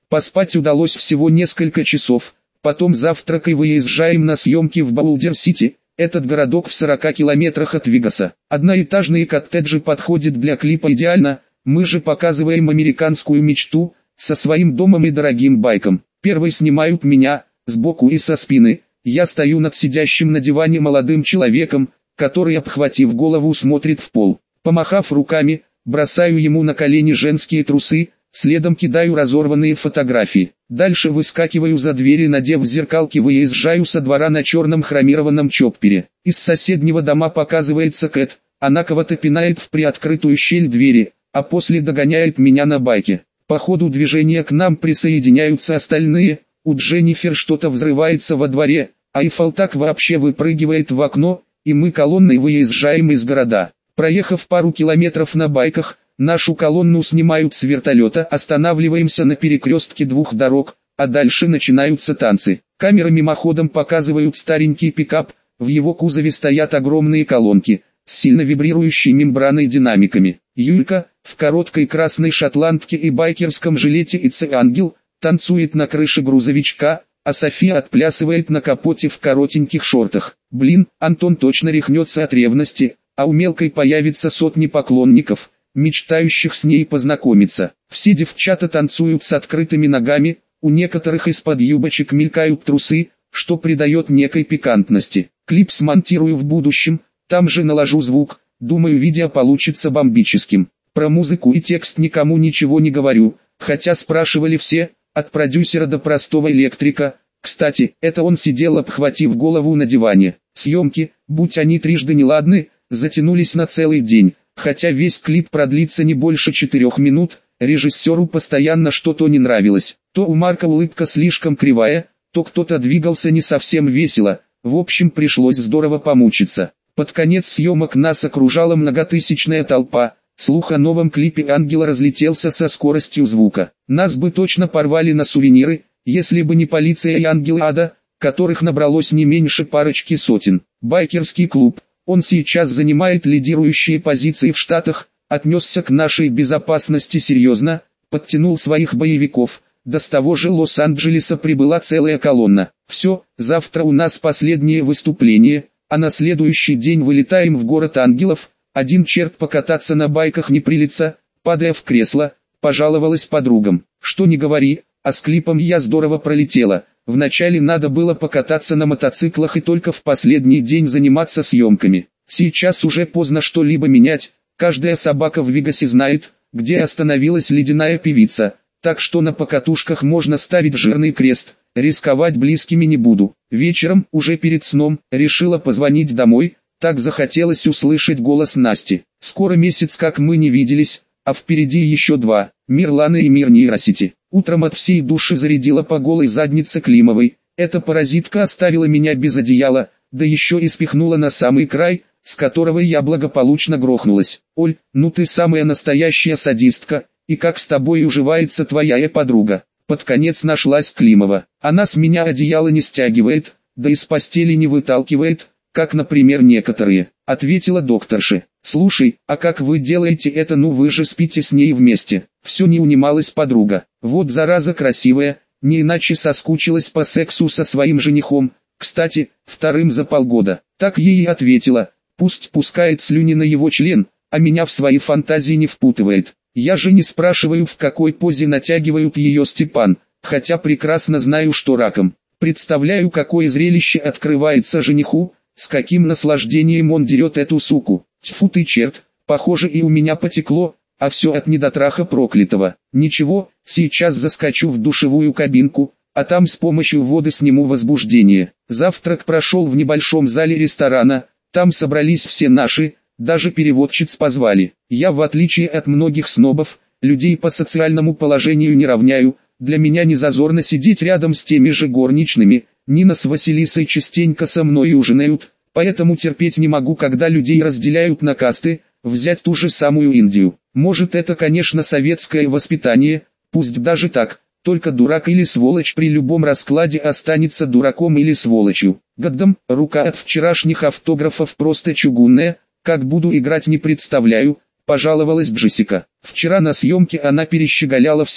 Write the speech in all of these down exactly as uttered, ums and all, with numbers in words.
Поспать удалось всего несколько часов, потом завтрак и выезжаем на съемки в Боулдер-Сити. Этот городок в сорока километрах от Вегаса. Одноэтажные коттеджи подходят для клипа идеально, мы же показываем американскую мечту, со своим домом и дорогим байком. Первый снимают меня, сбоку и со спины, я стою над сидящим на диване молодым человеком, который, обхватив голову, смотрит в пол. Помахав руками, бросаю ему на колени женские трусы, следом кидаю разорванные фотографии. Дальше выскакиваю за дверь и, надев зеркалки, выезжаю со двора на черном хромированном чоппере. Из соседнего дома показывается Кэт, она кого-то пинает в приоткрытую щель двери, а после догоняет меня на байке. По ходу движения к нам присоединяются остальные, у Дженнифер что-то взрывается во дворе, а Эйфел так вообще выпрыгивает в окно, и мы колонной выезжаем из города. Проехав пару километров на байках, нашу колонну снимают с вертолета, останавливаемся на перекрестке двух дорог, а дальше начинаются танцы. Камеры мимоходом показывают старенький пикап, в его кузове стоят огромные колонки, с сильно вибрирующей мембраной динамиками. Юлька, в короткой красной шотландке и байкерском жилете и Ангел, танцует на крыше грузовичка, а София отплясывает на капоте в коротеньких шортах. Блин, Антон точно рехнется от ревности, а у мелкой появится сотни поклонников, мечтающих с ней познакомиться. Все девчата танцуют с открытыми ногами, у некоторых из-под юбочек мелькают трусы, что придает некой пикантности. Клип смонтирую в будущем, там же наложу звук, думаю, видео получится бомбическим. Про музыку и текст никому ничего не говорю, хотя спрашивали все, от продюсера до простого электрика. Кстати, это он сидел, обхватив голову на диване. Съемки, будь они трижды неладны, затянулись на целый день, хотя весь клип продлится не больше четырех минут, режиссеру постоянно что-то не нравилось. То у Марка улыбка слишком кривая, то кто-то двигался не совсем весело, в общем пришлось здорово помучиться. Под конец съемок нас окружала многотысячная толпа, слух о новом клипе Ангела разлетелся со скоростью звука. Нас бы точно порвали на сувениры, если бы не полиция и ангелы ада, которых набралось не меньше парочки сотен. Байкерский клуб, он сейчас занимает лидирующие позиции в Штатах, отнесся к нашей безопасности серьезно, подтянул своих боевиков. До с того же Лос-Анджелеса прибыла целая колонна. Все, завтра у нас последнее выступление, а на следующий день вылетаем в город ангелов. Один черт покататься на байках не прилится, падая в кресло, пожаловалась подругам. Что не говори, а с клипом я здорово пролетела. Вначале надо было покататься на мотоциклах и только в последний день заниматься съемками. Сейчас уже поздно что-либо менять, каждая собака в Вегасе знает, где остановилась ледяная певица, так что на покатушках можно ставить жирный крест, рисковать близкими не буду. Вечером, уже перед сном, решила позвонить домой. Так захотелось услышать голос Насти. Скоро месяц как мы не виделись, а впереди еще два, мир Ланы и мир нейросети. Утром от всей души зарядила по голой заднице Климовой. Эта паразитка оставила меня без одеяла, да еще и спихнула на самый край, с которого я благополучно грохнулась. Оль, ну ты самая настоящая садистка, и как с тобой уживается твоя подруга? Под конец нашлась Климова. Она с меня одеяло не стягивает, да из постели не выталкивает, как, например, некоторые, ответила докторша. Слушай, а как вы делаете это? Ну вы же спите с ней вместе. Все не унималась подруга. Вот зараза красивая, не иначе соскучилась по сексу со своим женихом, кстати, вторым за полгода. Так ей и ответила, пусть пускает слюни на его член, а меня в свои фантазии не впутывает. Я же не спрашиваю, в какой позе натягивают ее Степан, хотя прекрасно знаю, что раком. Представляю, какое зрелище открывается жениху, с каким наслаждением он дерет эту суку. Тьфу ты черт, похоже и у меня потекло, а все от недотраха проклятого. Ничего, сейчас заскочу в душевую кабинку, а там с помощью воды сниму возбуждение. Завтрак прошел в небольшом зале ресторана, там собрались все наши, даже переводчиц позвали. Я, в отличие от многих снобов, людей по социальному положению не равняю, для меня не зазорно сидеть рядом с теми же горничными. Нина с Василисой частенько со мной ужинают, поэтому терпеть не могу, когда людей разделяют на касты. Взять ту же самую Индию. Может, это, конечно, советское воспитание, пусть даже так, только дурак или сволочь при любом раскладе останется дураком или сволочью. Годдам, рука от вчерашних автографов просто чугунная, как буду играть не представляю, пожаловалась Джессика. Вчера на съемке она перещеголяла всех,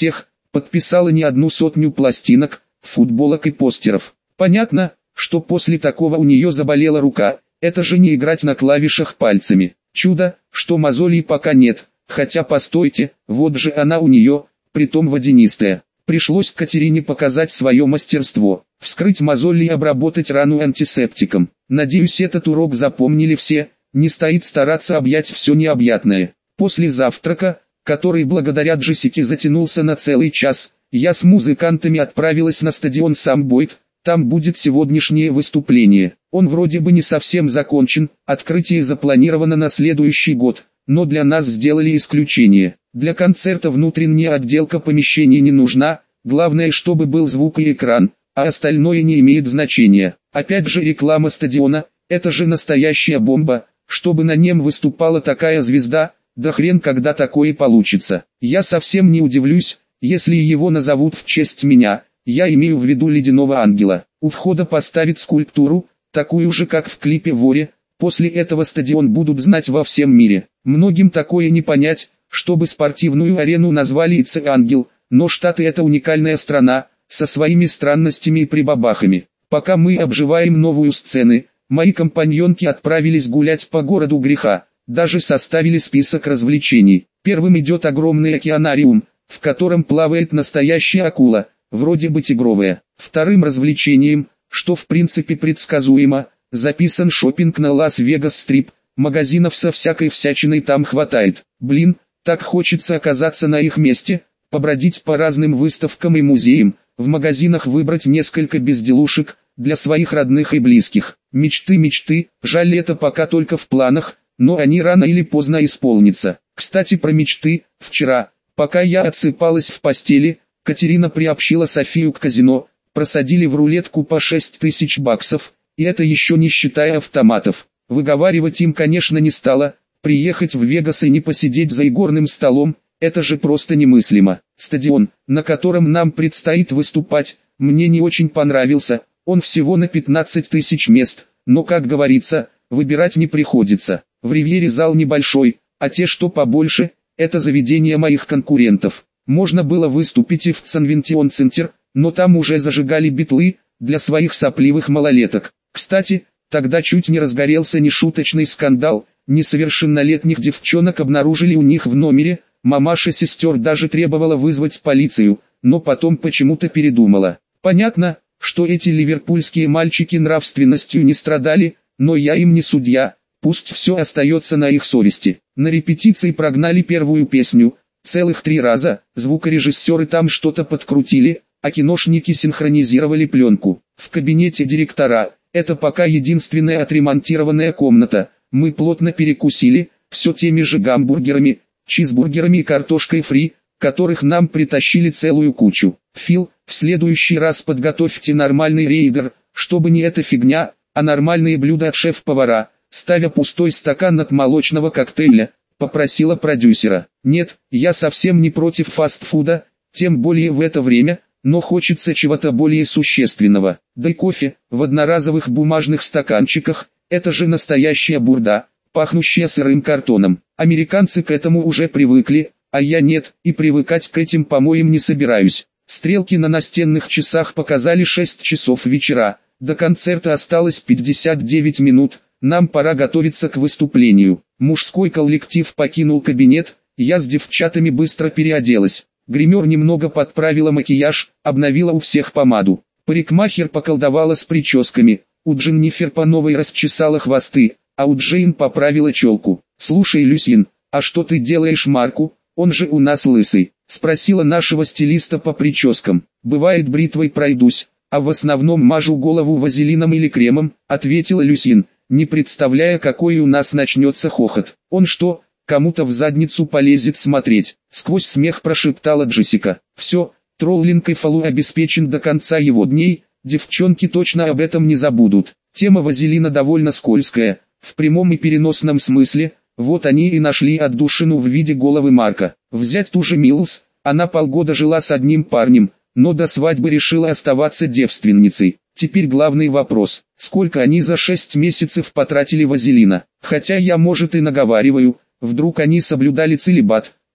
подписала не одну сотню пластинок, футболок и постеров. Понятно, что после такого у нее заболела рука, это же не играть на клавишах пальцами. Чудо, что мозолей пока нет, хотя постойте, вот же она у нее, притом водянистая. Пришлось Катерине показать свое мастерство, вскрыть мозоли и обработать рану антисептиком. Надеюсь, этот урок запомнили все, не стоит стараться объять все необъятное. После завтрака, который благодаря Джессике затянулся на целый час, я с музыкантами отправилась на стадион Самбойт, там будет сегодняшнее выступление. Он вроде бы не совсем закончен, открытие запланировано на следующий год, но для нас сделали исключение. Для концерта внутренняя отделка помещений не нужна, главное чтобы был звук и экран, а остальное не имеет значения. Опять же реклама стадиона, это же настоящая бомба, чтобы на нем выступала такая звезда, да хрен когда такое получится. Я совсем не удивлюсь, если его назовут в честь меня, я имею в виду ледяного ангела. У входа поставят скульптуру, такую же как в клипе «Воре», после этого стадион будут знать во всем мире. Многим такое не понять, чтобы спортивную арену назвали «Ице-ангел», но Штаты это уникальная страна, со своими странностями и прибабахами. Пока мы обживаем новую сцену, мои компаньонки отправились гулять по городу греха, даже составили список развлечений. Первым идет огромный океанариум, в котором плавает настоящая акула, вроде бы тигровая. Вторым развлечением, что в принципе предсказуемо, записан шопинг на Лас-Вегас-Стрип, магазинов со всякой всячиной там хватает. Блин, так хочется оказаться на их месте, побродить по разным выставкам и музеям, в магазинах выбрать несколько безделушек, для своих родных и близких. Мечты, мечты, жаль это пока только в планах, но они рано или поздно исполнятся. Кстати про мечты, вчера, пока я отсыпалась в постели, Катерина приобщила Софию к казино, просадили в рулетку по шесть тысяч баксов, и это еще не считая автоматов. Выговаривать им конечно не стала, приехать в Вегас и не посидеть за игорным столом, это же просто немыслимо. Стадион, на котором нам предстоит выступать, мне не очень понравился, он всего на пятнадцать тысяч мест, но как говорится, выбирать не приходится. В Ривьере зал небольшой, а те что побольше, это заведения моих конкурентов. Можно было выступить и в Конвенцион Центр, но там уже зажигали битлы, для своих сопливых малолеток. Кстати, тогда чуть не разгорелся нешуточный скандал, несовершеннолетних девчонок обнаружили у них в номере, мамаша сестер даже требовала вызвать полицию, но потом почему-то передумала. Понятно, что эти ливерпульские мальчики нравственностью не страдали, но я им не судья, пусть все остается на их совести. На репетиции прогнали первую песню, целых три раза, звукорежиссеры там что-то подкрутили, а киношники синхронизировали пленку. В кабинете директора, это пока единственная отремонтированная комната, мы плотно перекусили, все теми же гамбургерами, чизбургерами и картошкой фри, которых нам притащили целую кучу. Фил, в следующий раз подготовьте нормальный рейдер, чтобы не эта фигня, а нормальные блюда от шеф-повара, ставя пустой стакан от молочного коктейля, попросила продюсера. Нет, я совсем не против фастфуда, тем более в это время, но хочется чего-то более существенного. Да и кофе, в одноразовых бумажных стаканчиках, это же настоящая бурда, пахнущая сырым картоном. Американцы к этому уже привыкли, а я нет, и привыкать к этим помоям не собираюсь. Стрелки на настенных часах показали шесть часов вечера, до концерта осталось пятьдесят девять минут, нам пора готовиться к выступлению. Мужской коллектив покинул кабинет, я с девчатами быстро переоделась. Гример немного подправила макияж, обновила у всех помаду. Парикмахер поколдовала с прическами, у Дженнифер по новой расчесала хвосты, а у Джейн поправила челку. «Слушай, Люсин, а что ты делаешь Марку, он же у нас лысый?» — спросила нашего стилиста по прическам. «Бывает бритвой пройдусь, а в основном мажу голову вазелином или кремом», — ответила Люсин, не представляя, какой у нас начнется хохот. «Он что, кому-то в задницу полезет смотреть?» — сквозь смех прошептала Джессика. «Все, троллинг и фолу обеспечен до конца его дней, девчонки точно об этом не забудут». Тема вазелина довольно скользкая, в прямом и переносном смысле, вот они и нашли отдушину в виде головы Марка. Взять ту же Милс, она полгода жила с одним парнем, но до свадьбы решила оставаться девственницей. Теперь главный вопрос, сколько они за шесть месяцев потратили вазелина? Хотя я может и наговариваю, вдруг они соблюдали целибат,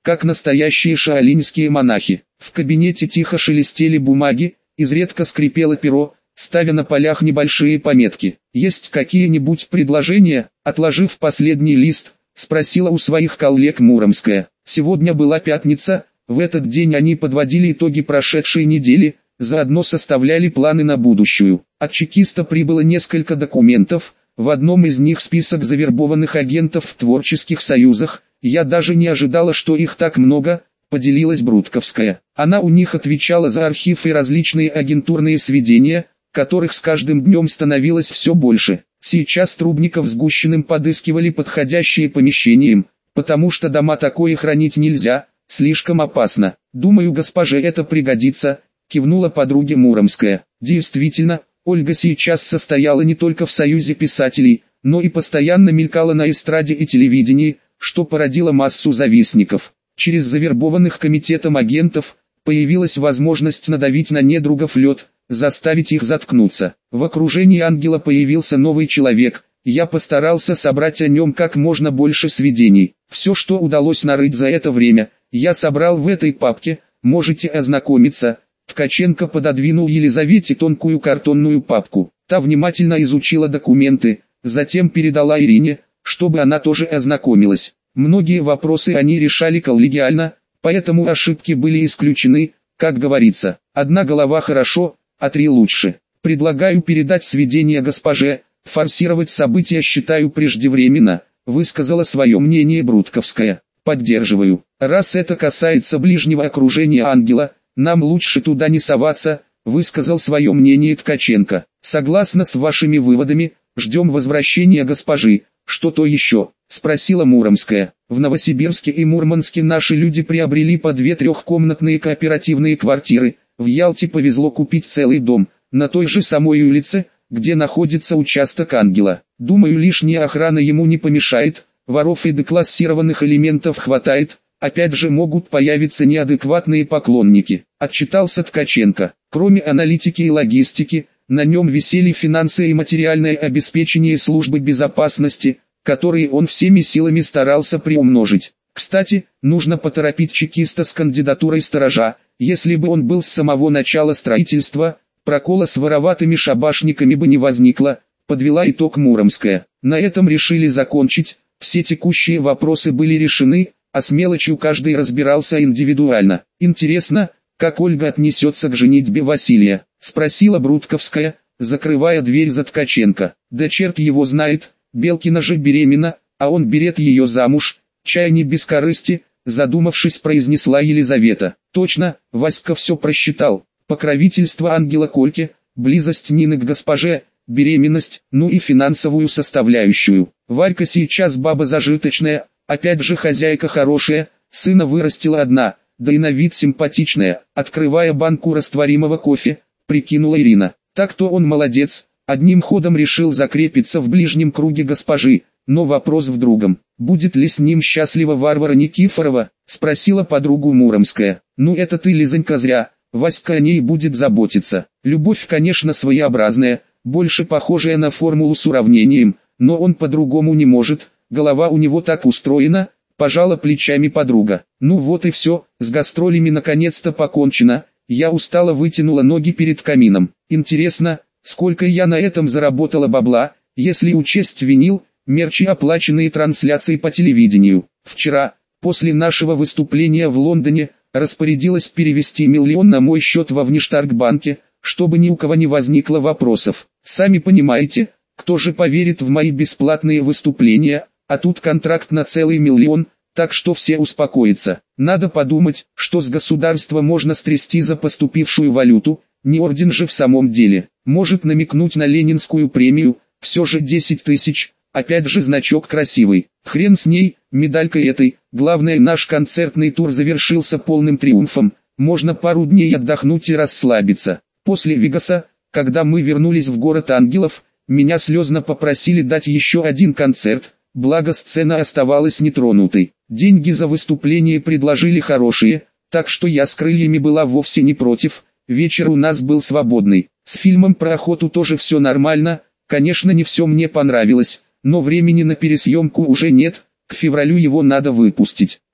как настоящие шаолиньские монахи. В кабинете тихо шелестели бумаги, изредка скрипело перо, ставя на полях небольшие пометки. «Есть какие-нибудь предложения?» Отложив последний лист, спросила у своих коллег Муромская. Сегодня была пятница, в этот день они подводили итоги прошедшей недели, заодно составляли планы на будущую. От чекиста прибыло несколько документов, в одном из них список завербованных агентов в творческих союзах. Я даже не ожидала, что их так много, поделилась Брутковская. Она у них отвечала за архив и различные агентурные сведения, которых с каждым днем становилось все больше. Сейчас Трубников с Гущиным подыскивали подходящие помещения им, потому что дома такое хранить нельзя, слишком опасно. «Думаю, госпоже это пригодится», — кивнула подруге Муромская. Действительно, Ольга сейчас состояла не только в союзе писателей, но и постоянно мелькала на эстраде и телевидении, что породило массу завистников. Через завербованных комитетом агентов появилась возможность надавить на недругов лед, заставить их заткнуться. В окружении Ангела появился новый человек, я постарался собрать о нем как можно больше сведений. Все, что удалось нарыть за это время, я собрал в этой папке, можете ознакомиться. Ткаченко пододвинул Елизавете тонкую картонную папку. Та внимательно изучила документы, затем передала Ирине, чтобы она тоже ознакомилась. Многие вопросы они решали коллегиально, поэтому ошибки были исключены, как говорится. Одна голова хорошо, а три лучше. Предлагаю передать сведения госпоже, форсировать события считаю преждевременно, высказала свое мнение Брутковская. Поддерживаю. Раз это касается ближнего окружения Ангела, нам лучше туда не соваться, высказал свое мнение Ткаченко. Согласно с вашими выводами, ждем возвращения госпожи. Что-то еще? Спросила Муромская. В Новосибирске и Мурманске наши люди приобрели по две трехкомнатные кооперативные квартиры. В Ялте повезло купить целый дом, на той же самой улице, где находится участок Ангела. Думаю, лишняя охрана ему не помешает, воров и деклассированных элементов хватает, опять же могут появиться неадекватные поклонники. Отчитался Ткаченко. Кроме аналитики и логистики, на нем висели финансы и материальное обеспечение службы безопасности, которые он всеми силами старался приумножить. Кстати, нужно поторопить чекиста с кандидатурой сторожа. Если бы он был с самого начала строительства, прокола с вороватыми шабашниками бы не возникло, подвела итог Муромская. На этом решили закончить, все текущие вопросы были решены, а с мелочью каждый разбирался индивидуально. Интересно, как Ольга отнесется к женитьбе Василия, спросила Брутковская, закрывая дверь за Ткаченко. Да черт его знает, Белкина же беременна, а он берет ее замуж, чай не без корысти, задумавшись произнесла Елизавета. Точно, Васька все просчитал. Покровительство Ангела Кольке, близость Нины к госпоже, беременность, ну и финансовую составляющую. Варька сейчас баба зажиточная, опять же хозяйка хорошая, сына вырастила одна, да и на вид симпатичная. Открывая банку растворимого кофе, прикинула Ирина. Так-то он молодец, одним ходом решил закрепиться в ближнем круге госпожи. Но вопрос в другом. Будет ли с ним счастлива Варвара Никифорова? Спросила подругу Муромская. Ну это ты, Лизонька, зря. Васька о ней будет заботиться. Любовь, конечно, своеобразная, больше похожая на формулу с уравнением, но он по-другому не может, голова у него так устроена, пожала плечами подруга. Ну вот и все, с гастролями наконец-то покончено, я устало вытянула ноги перед камином. Интересно, сколько я на этом заработала бабла, если учесть винил, мерч и оплаченные трансляции по телевидению. Вчера, после нашего выступления в Лондоне, распорядилась перевести миллион на мой счет во Внештаркбанке, чтобы ни у кого не возникло вопросов. Сами понимаете, кто же поверит в мои бесплатные выступления, а тут контракт на целый миллион, так что все успокоятся. Надо подумать, что с государства можно стрясти за поступившую валюту, не орден же в самом деле. Может намекнуть на ленинскую премию, все же десять тысяч. Опять же значок красивый. Хрен с ней, медалькой этой. Главное, наш концертный тур завершился полным триумфом. Можно пару дней отдохнуть и расслабиться. После Вегаса, когда мы вернулись в город ангелов, меня слезно попросили дать еще один концерт, благо сцена оставалась нетронутой. Деньги за выступление предложили хорошие, так что я с крыльями была вовсе не против. Вечер у нас был свободный. С фильмом про охоту тоже все нормально, конечно не все мне понравилось. Но времени на пересъемку уже нет, к февралю его надо выпустить.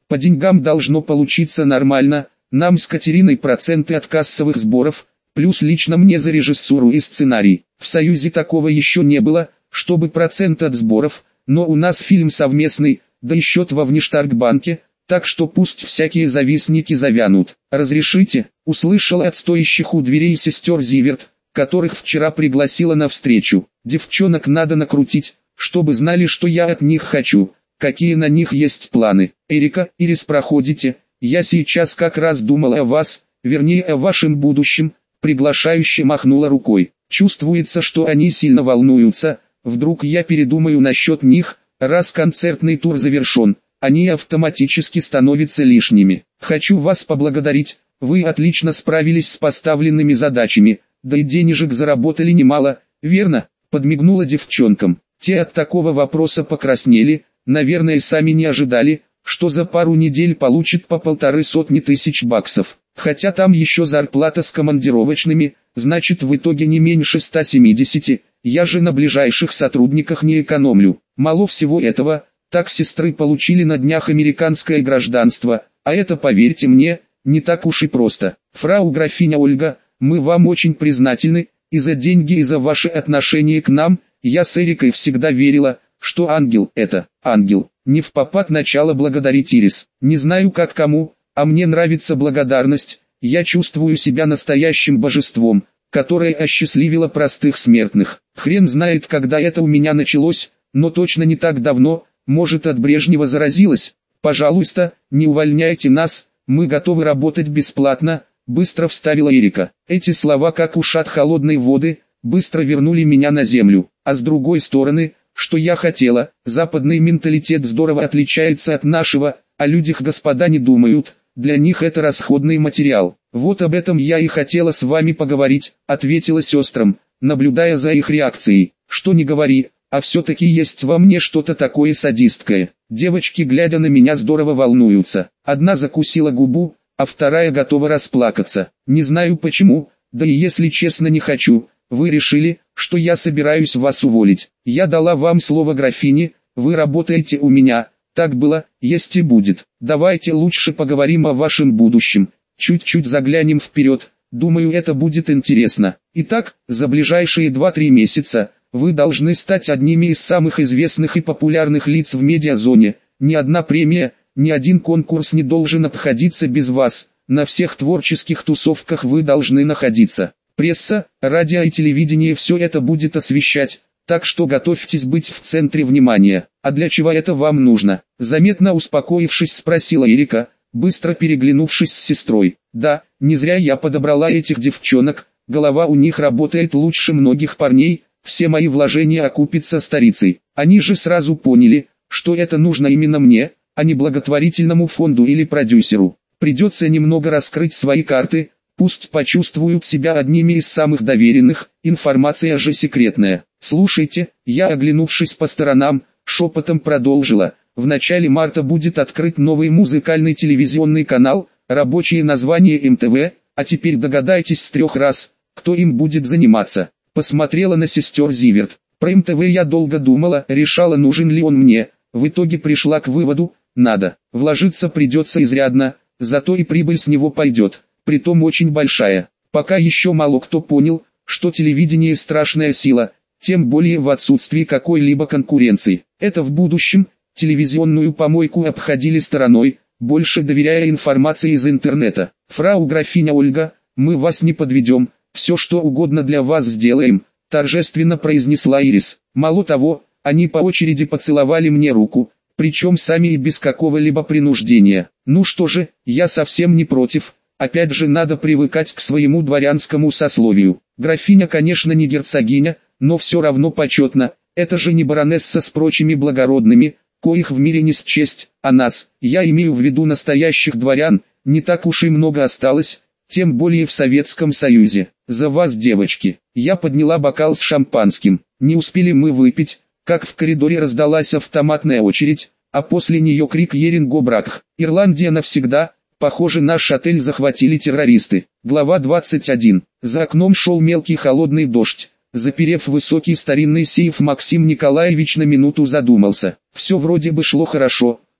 По деньгам должно получиться нормально, нам с Катериной проценты от кассовых сборов, плюс лично мне за режиссуру и сценарий. В Союзе такого еще не было, чтобы процент от сборов, но у нас фильм совместный, да и счет во внештаркбанке, так что пусть всякие завистники завянут. «Разрешите?» — услышала от стоящих у дверей сестер Зиверт, которых вчера пригласила на встречу. «Девчонок надо накрутить, чтобы знали, что я от них хочу, какие на них есть планы. Эрика, Ирис, проходите, я сейчас как раз думала о вас, вернее о вашем будущем», приглашающе махнула рукой. Чувствуется, что они сильно волнуются, вдруг я передумаю насчет них, раз концертный тур завершен, они автоматически становятся лишними. Хочу вас поблагодарить, вы отлично справились с поставленными задачами, да и денежек заработали немало, верно? Подмигнула девчонкам. Те от такого вопроса покраснели, наверное сами не ожидали, что за пару недель получат по полторы сотни тысяч баксов. Хотя там еще зарплата с командировочными, значит в итоге не меньше ста семидесяти, я же на ближайших сотрудниках не экономлю. Мало всего этого, так сестры получили на днях американское гражданство, а это, поверьте мне, не так уж и просто. Фрау графиня Ольга, мы вам очень признательны, и за деньги, и за ваше отношение к нам. Я с Эрикой всегда верила, что ангел – это ангел. Не впопад начала благодарить Ирис. Не знаю как кому, а мне нравится благодарность. Я чувствую себя настоящим божеством, которое осчастливило простых смертных. Хрен знает, когда это у меня началось, но точно не так давно. Может, от Брежнева заразилась? Пожалуйста, не увольняйте нас, мы готовы работать бесплатно, быстро вставила Эрика. Эти слова, как ушат холодной воды, быстро вернули меня на землю. А с другой стороны, что я хотела, западный менталитет здорово отличается от нашего, о людях господа не думают, для них это расходный материал. Вот об этом я и хотела с вами поговорить, ответила сестрам, наблюдая за их реакцией. Что не говори, а все-таки есть во мне что-то такое садистское. Девочки, глядя на меня, здорово волнуются. Одна закусила губу, а вторая готова расплакаться. Не знаю почему, да и если честно не хочу. Вы решили, что я собираюсь вас уволить. Я дала вам слово графини, вы работаете у меня. Так было, есть и будет. Давайте лучше поговорим о вашем будущем. Чуть-чуть заглянем вперед. Думаю, это будет интересно. Итак, за ближайшие два-три месяца вы должны стать одними из самых известных и популярных лиц в медиазоне. Ни одна премия, ни один конкурс не должен обходиться без вас. На всех творческих тусовках вы должны находиться. Пресса, радио и телевидение все это будет освещать, так что готовьтесь быть в центре внимания. А для чего это вам нужно? Заметно успокоившись, спросила Эрика, быстро переглянувшись с сестрой. Да, не зря я подобрала этих девчонок, голова у них работает лучше многих парней, все мои вложения окупятся старицей. Они же сразу поняли, что это нужно именно мне, а не благотворительному фонду или продюсеру. Придется немного раскрыть свои карты, пусть почувствуют себя одними из самых доверенных, информация же секретная. Слушайте, я, оглянувшись по сторонам, шепотом продолжила. В начале марта будет открыт новый музыкальный телевизионный канал, рабочее название эм тэ вэ, а теперь догадайтесь с трех раз, кто им будет заниматься. Посмотрела на сестер Зиверт. Про эм тэ вэ я долго думала, решала, нужен ли он мне. В итоге пришла к выводу, надо. Вложиться придется изрядно, зато и прибыль с него пойдет, притом очень большая. Пока еще мало кто понял, что телевидение страшная сила, тем более в отсутствии какой-либо конкуренции. Это в будущем, телевизионную помойку обходили стороной, больше доверяя информации из интернета. Фрау графиня Ольга, мы вас не подведем, все что угодно для вас сделаем, торжественно произнесла Ирис. Мало того, они по очереди поцеловали мне руку, причем сами и без какого-либо принуждения. Ну что же, я совсем не против, опять же надо привыкать к своему дворянскому сословию. Графиня, конечно, не герцогиня, но все равно почетно, это же не баронесса с прочими благородными, коих в мире не счесть, а нас, я имею в виду настоящих дворян, не так уж и много осталось, тем более в Советском Союзе. За вас, девочки. Я подняла бокал с шампанским. Не успели мы выпить, как в коридоре раздалась автоматная очередь, а после нее крик «Еринго-Бракх! Ирландия навсегда!» Похоже, наш отель захватили террористы. Глава двадцать один. За окном шел мелкий холодный дождь. Заперев высокий старинный сейф, Максим Николаевич на минуту задумался. Все вроде бы шло хорошо,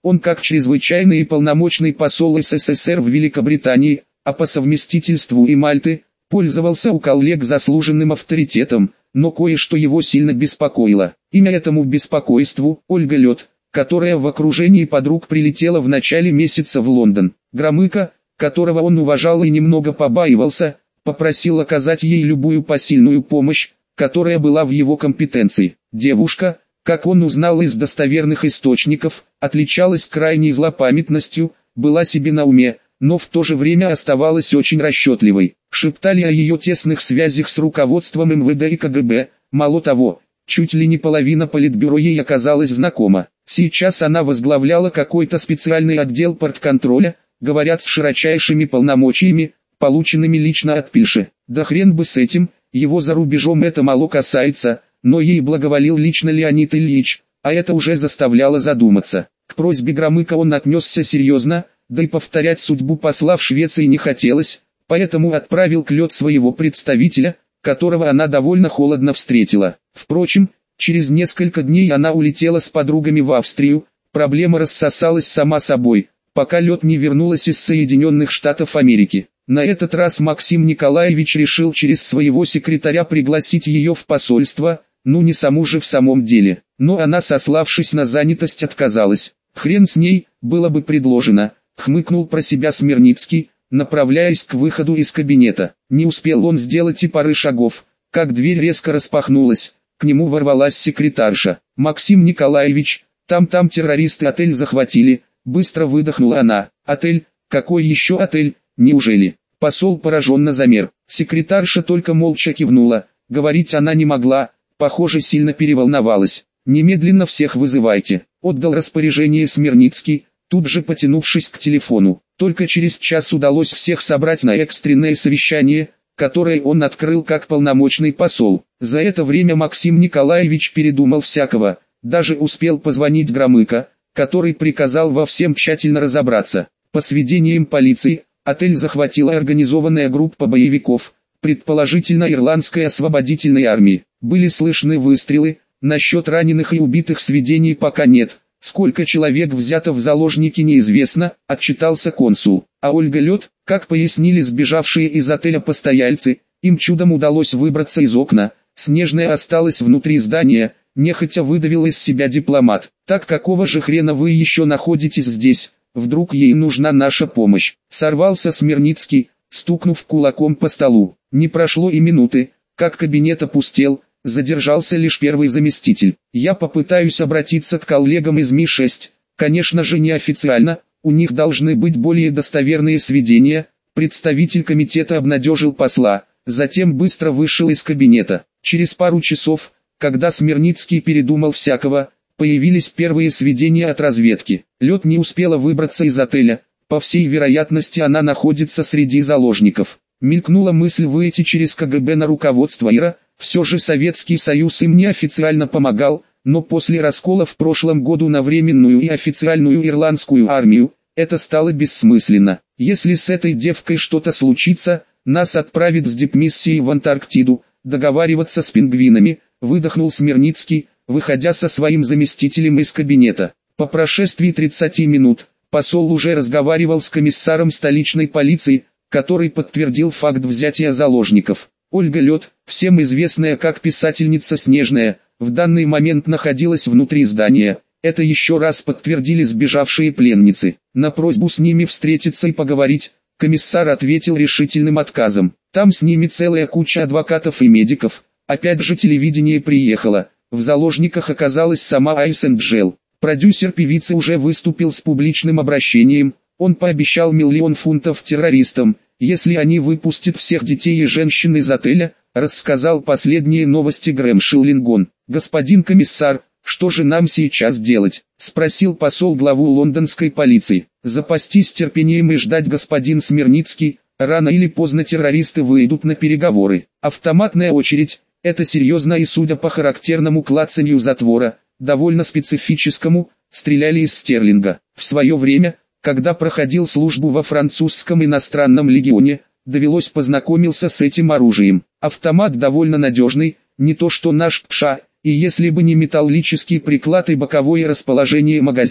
Он как чрезвычайный и полномочный посол СССР в Великобритании, а по совместительству и Мальты, пользовался у коллег заслуженным авторитетом, но кое-что его сильно беспокоило. Имя этому беспокойству – Ольга Лед, которая в окружении подруг прилетела в начале месяца в Лондон. Громыко, которого он уважал и немного побаивался, попросил оказать ей любую посильную помощь, которая была в его компетенции. Девушка, как он узнал из достоверных источников, отличалась крайней злопамятностью, была себе на уме, но в то же время оставалась очень расчетливой. Шептали о ее тесных связях с руководством эм вэ дэ и ка гэ бэ, мало того, чуть ли не половина политбюро ей оказалась знакома. Сейчас она возглавляла какой-то специальный отдел портконтроля, говорят, с широчайшими полномочиями, полученными лично от Пильши. Да хрен бы с этим, его за рубежом это мало касается, но ей благоволил лично Леонид Ильич, а это уже заставляло задуматься. К просьбе Громыка он отнесся серьезно, да и повторять судьбу посла в Швеции не хотелось, поэтому отправил к Лед своего представителя, которого она довольно холодно встретила. Впрочем, через несколько дней она улетела с подругами в Австрию, проблема рассосалась сама собой, пока Лед не вернулась из Соединенных Штатов Америки. На этот раз Максим Николаевич решил через своего секретаря пригласить ее в посольство, ну не саму же в самом деле, но она, сославшись на занятость, отказалась. Хрен с ней, было бы предложено, хмыкнул про себя Смирницкий, направляясь к выходу из кабинета. Не успел он сделать и пары шагов, как дверь резко распахнулась, к нему ворвалась секретарша. «Максим Николаевич, там-там террористы отель захватили», быстро выдохнула она. «Отель? Какой еще отель? Неужели?» Посол пораженно замер. Секретарша только молча кивнула, говорить она не могла, похоже, сильно переволновалась. «Немедленно всех вызывайте», отдал распоряжение Смирницкий, тут же потянувшись к телефону. Только через час удалось всех собрать на экстренное совещание, которое он открыл как полномочный посол. За это время Максим Николаевич передумал всякого, даже успел позвонить Громыко, который приказал во всем тщательно разобраться. По сведениям полиции, отель захватила организованная группа боевиков, предположительно ирландской освободительной армии. Были слышны выстрелы, насчет раненых и убитых сведений пока нет. Сколько человек взято в заложники неизвестно, отчитался консул. А Ольга Лед, как пояснили сбежавшие из отеля постояльцы, им чудом удалось выбраться из окна, Снежная осталась внутри здания, нехотя выдавил из себя дипломат. «Так какого же хрена вы еще находитесь здесь? Вдруг ей нужна наша помощь?» Сорвался Смирницкий, стукнув кулаком по столу. Не прошло и минуты, как кабинет опустел, задержался лишь первый заместитель. «Я попытаюсь обратиться к коллегам из Ми шесть, конечно же неофициально, у них должны быть более достоверные сведения». Представитель комитета обнадежил посла, затем быстро вышел из кабинета. Через пару часов, когда Смирницкий передумал всякого, появились первые сведения от разведки. Лед не успела выбраться из отеля, по всей вероятности она находится среди заложников. Мелькнула мысль выйти через ка гэ бэ на руководство ИРА, все же Советский Союз им неофициально помогал, но после раскола в прошлом году на временную и официальную ирландскую армию, это стало бессмысленно. Если с этой девкой что-то случится, нас отправят с дипмиссией в Антарктиду, договариваться с пингвинами, выдохнул Смирницкий, выходя со своим заместителем из кабинета. По прошествии тридцати минут, посол уже разговаривал с комиссаром столичной полиции, который подтвердил факт взятия заложников. Ольга Лед, всем известная как писательница Снежная, в данный момент находилась внутри здания. Это еще раз подтвердили сбежавшие пленницы. На просьбу с ними встретиться и поговорить, комиссар ответил решительным отказом. Там с ними целая куча адвокатов и медиков. Опять же телевидение приехало. В заложниках оказалась сама Айс Энджел. Продюсер певицы уже выступил с публичным обращением. Он пообещал миллион фунтов террористам, если они выпустят всех детей и женщин из отеля, рассказал последние новости Грэм Шиллингон. «Господин комиссар, что же нам сейчас делать?» — спросил посол главу лондонской полиции. «Запастись терпением и ждать, господин Смирницкий, рано или поздно террористы выйдут на переговоры. Автоматная очередь, это серьезно и судя по характерному клацанью затвора, довольно специфическому, стреляли из Стерлинга. В свое время, когда проходил службу во французском иностранном легионе, довелось познакомиться с этим оружием. Автомат довольно надежный, не то что наш ПША, и если бы не металлический приклад и боковое расположение магазина,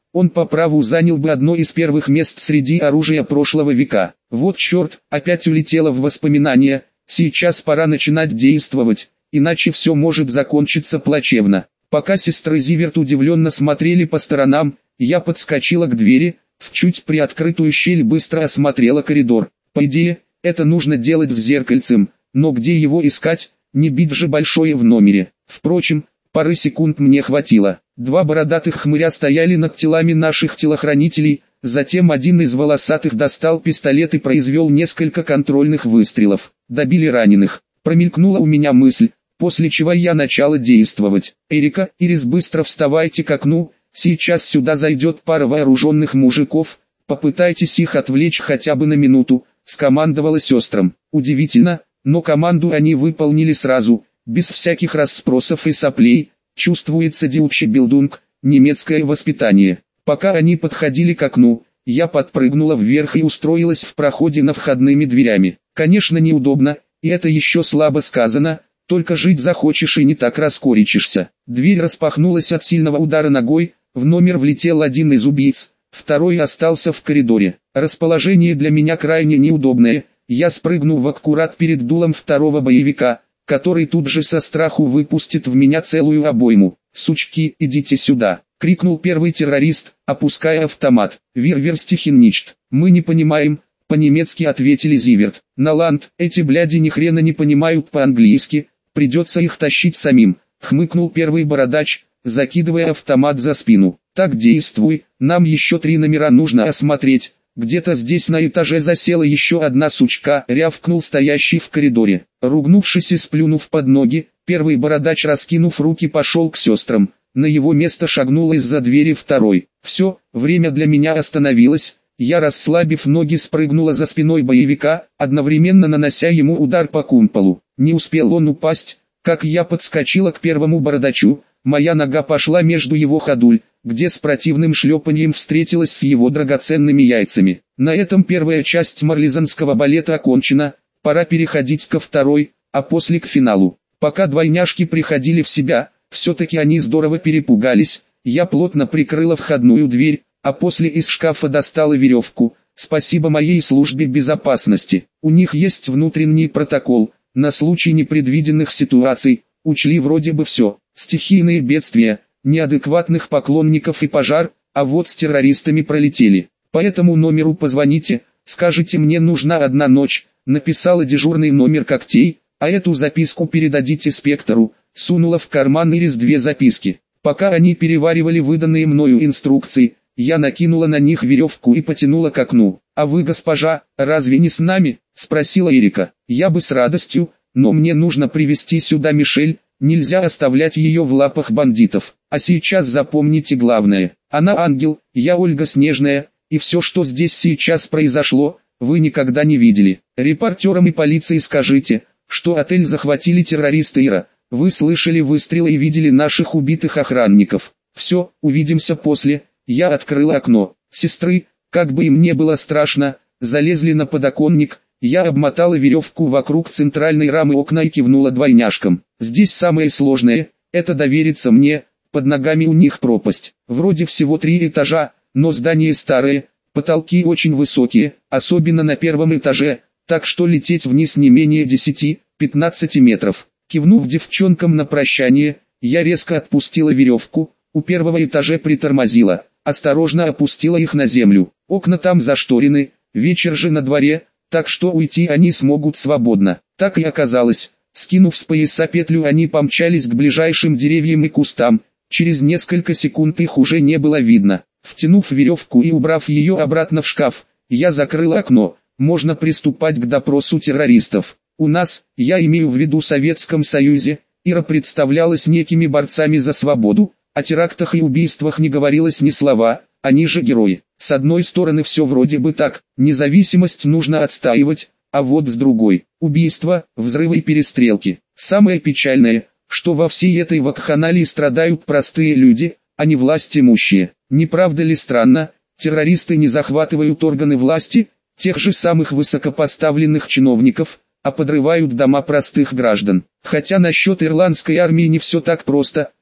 он по праву занял бы одно из первых мест среди оружия прошлого века. Вот черт, опять улетело в воспоминания, сейчас пора начинать действовать, иначе все может закончиться плачевно. Пока сестры Зиверт удивленно смотрели по сторонам, я подскочила к двери, в чуть приоткрытую щель быстро осмотрела коридор. По идее, это нужно делать с зеркальцем, но где его искать, не бить же большое в номере. Впрочем, пары секунд мне хватило. Два бородатых хмыря стояли над телами наших телохранителей, затем один из волосатых достал пистолет и произвел несколько контрольных выстрелов. Добили раненых. Промелькнула у меня мысль, после чего я начала действовать. «Эрика, Ирис, быстро вставайте к окну, сейчас сюда зайдет пара вооруженных мужиков, попытайтесь их отвлечь хотя бы на минуту», — скомандовала сестрам. Удивительно, но команду они выполнили сразу, без всяких расспросов и соплей. Чувствуется дьюче билдунг, немецкое воспитание. Пока они подходили к окну, я подпрыгнула вверх и устроилась в проходе на входными дверями. Конечно, неудобно, и это еще слабо сказано, только жить захочешь и не так раскорячишься. Дверь распахнулась от сильного удара ногой, в номер влетел один из убийц, второй остался в коридоре. Расположение для меня крайне неудобное, я спрыгну в аккурат перед дулом второго боевика, который тут же со страху выпустит в меня целую обойму. «Сучки, идите сюда!» — крикнул первый террорист, опуская автомат. «Wir verstehen nicht». «Мы не понимаем», — по-немецки ответили Зиверт. «Наланд, эти бляди ни хрена не понимают по-английски, придется их тащить самим», — хмыкнул первый бородач, закидывая автомат за спину. «Так действуй, нам еще три номера нужно осмотреть». «Где-то здесь на этаже засела еще одна сучка», — рявкнул стоящий в коридоре. Ругнувшись и сплюнув под ноги, первый бородач, раскинув руки, пошел к сестрам. На его место шагнул из-за двери второй. Все, время для меня остановилось. Я, расслабив ноги, спрыгнула за спиной боевика, одновременно нанося ему удар по кумполу. Не успел он упасть, как я подскочила к первому бородачу. Моя нога пошла между его ходуль, где с противным шлепаньем встретилась с его драгоценными яйцами. На этом первая часть марлезанского балета окончена, пора переходить ко второй, а после к финалу. Пока двойняшки приходили в себя, все-таки они здорово перепугались, я плотно прикрыла входную дверь, а после из шкафа достала веревку, спасибо моей службе безопасности. У них есть внутренний протокол, на случай непредвиденных ситуаций, учли вроде бы все, стихийные бедствия, неадекватных поклонников и пожар, а вот с террористами пролетели. По этому номеру позвоните, скажите, мне нужна одна ночь, написала дежурный номер когтей, а эту записку передадите Спектру, сунула в карман Ирис две записки. Пока они переваривали выданные мною инструкции, я накинула на них веревку и потянула к окну. «А вы, госпожа, разве не с нами?» — спросила Эрика. «Я бы с радостью, но мне нужно привести сюда Мишель, нельзя оставлять ее в лапах бандитов. А сейчас запомните главное, она ангел, я Ольга Снежная, и все, что здесь сейчас произошло, вы никогда не видели. Репортерам и полиции скажите, что отель захватили террористы Ира, вы слышали выстрелы и видели наших убитых охранников. Все, увидимся после». Я открыла окно. Сестры, как бы им не было страшно, залезли на подоконник. Я обмотала веревку вокруг центральной рамы окна и кивнула двойняшкам. Здесь самое сложное, это довериться мне, под ногами у них пропасть. Вроде всего три этажа, но здание старое, потолки очень высокие, особенно на первом этаже, так что лететь вниз не менее десяти-пятнадцати метров. Кивнув девчонкам на прощание, я резко отпустила веревку, у первого этажа притормозила, осторожно опустила их на землю. Окна там зашторены, вечер же на дворе, так что уйти они смогут свободно. Так и оказалось. Скинув с пояса петлю, они помчались к ближайшим деревьям и кустам. Через несколько секунд их уже не было видно. Втянув веревку и убрав ее обратно в шкаф, я закрыла окно. Можно приступать к допросу террористов. У нас, я имею в виду Советском Союзе, Ира представлялась некими борцами за свободу. О терактах и убийствах не говорилось ни слова, они же герои. С одной стороны все вроде бы так, независимость нужно отстаивать, а вот с другой, убийства, взрывы и перестрелки. Самое печальное, что во всей этой вакханалии страдают простые люди, а не власть имущие. Не правда ли странно, террористы не захватывают органы власти, тех же самых высокопоставленных чиновников, а подрывают дома простых граждан. Хотя насчет ирландской армии не все так просто.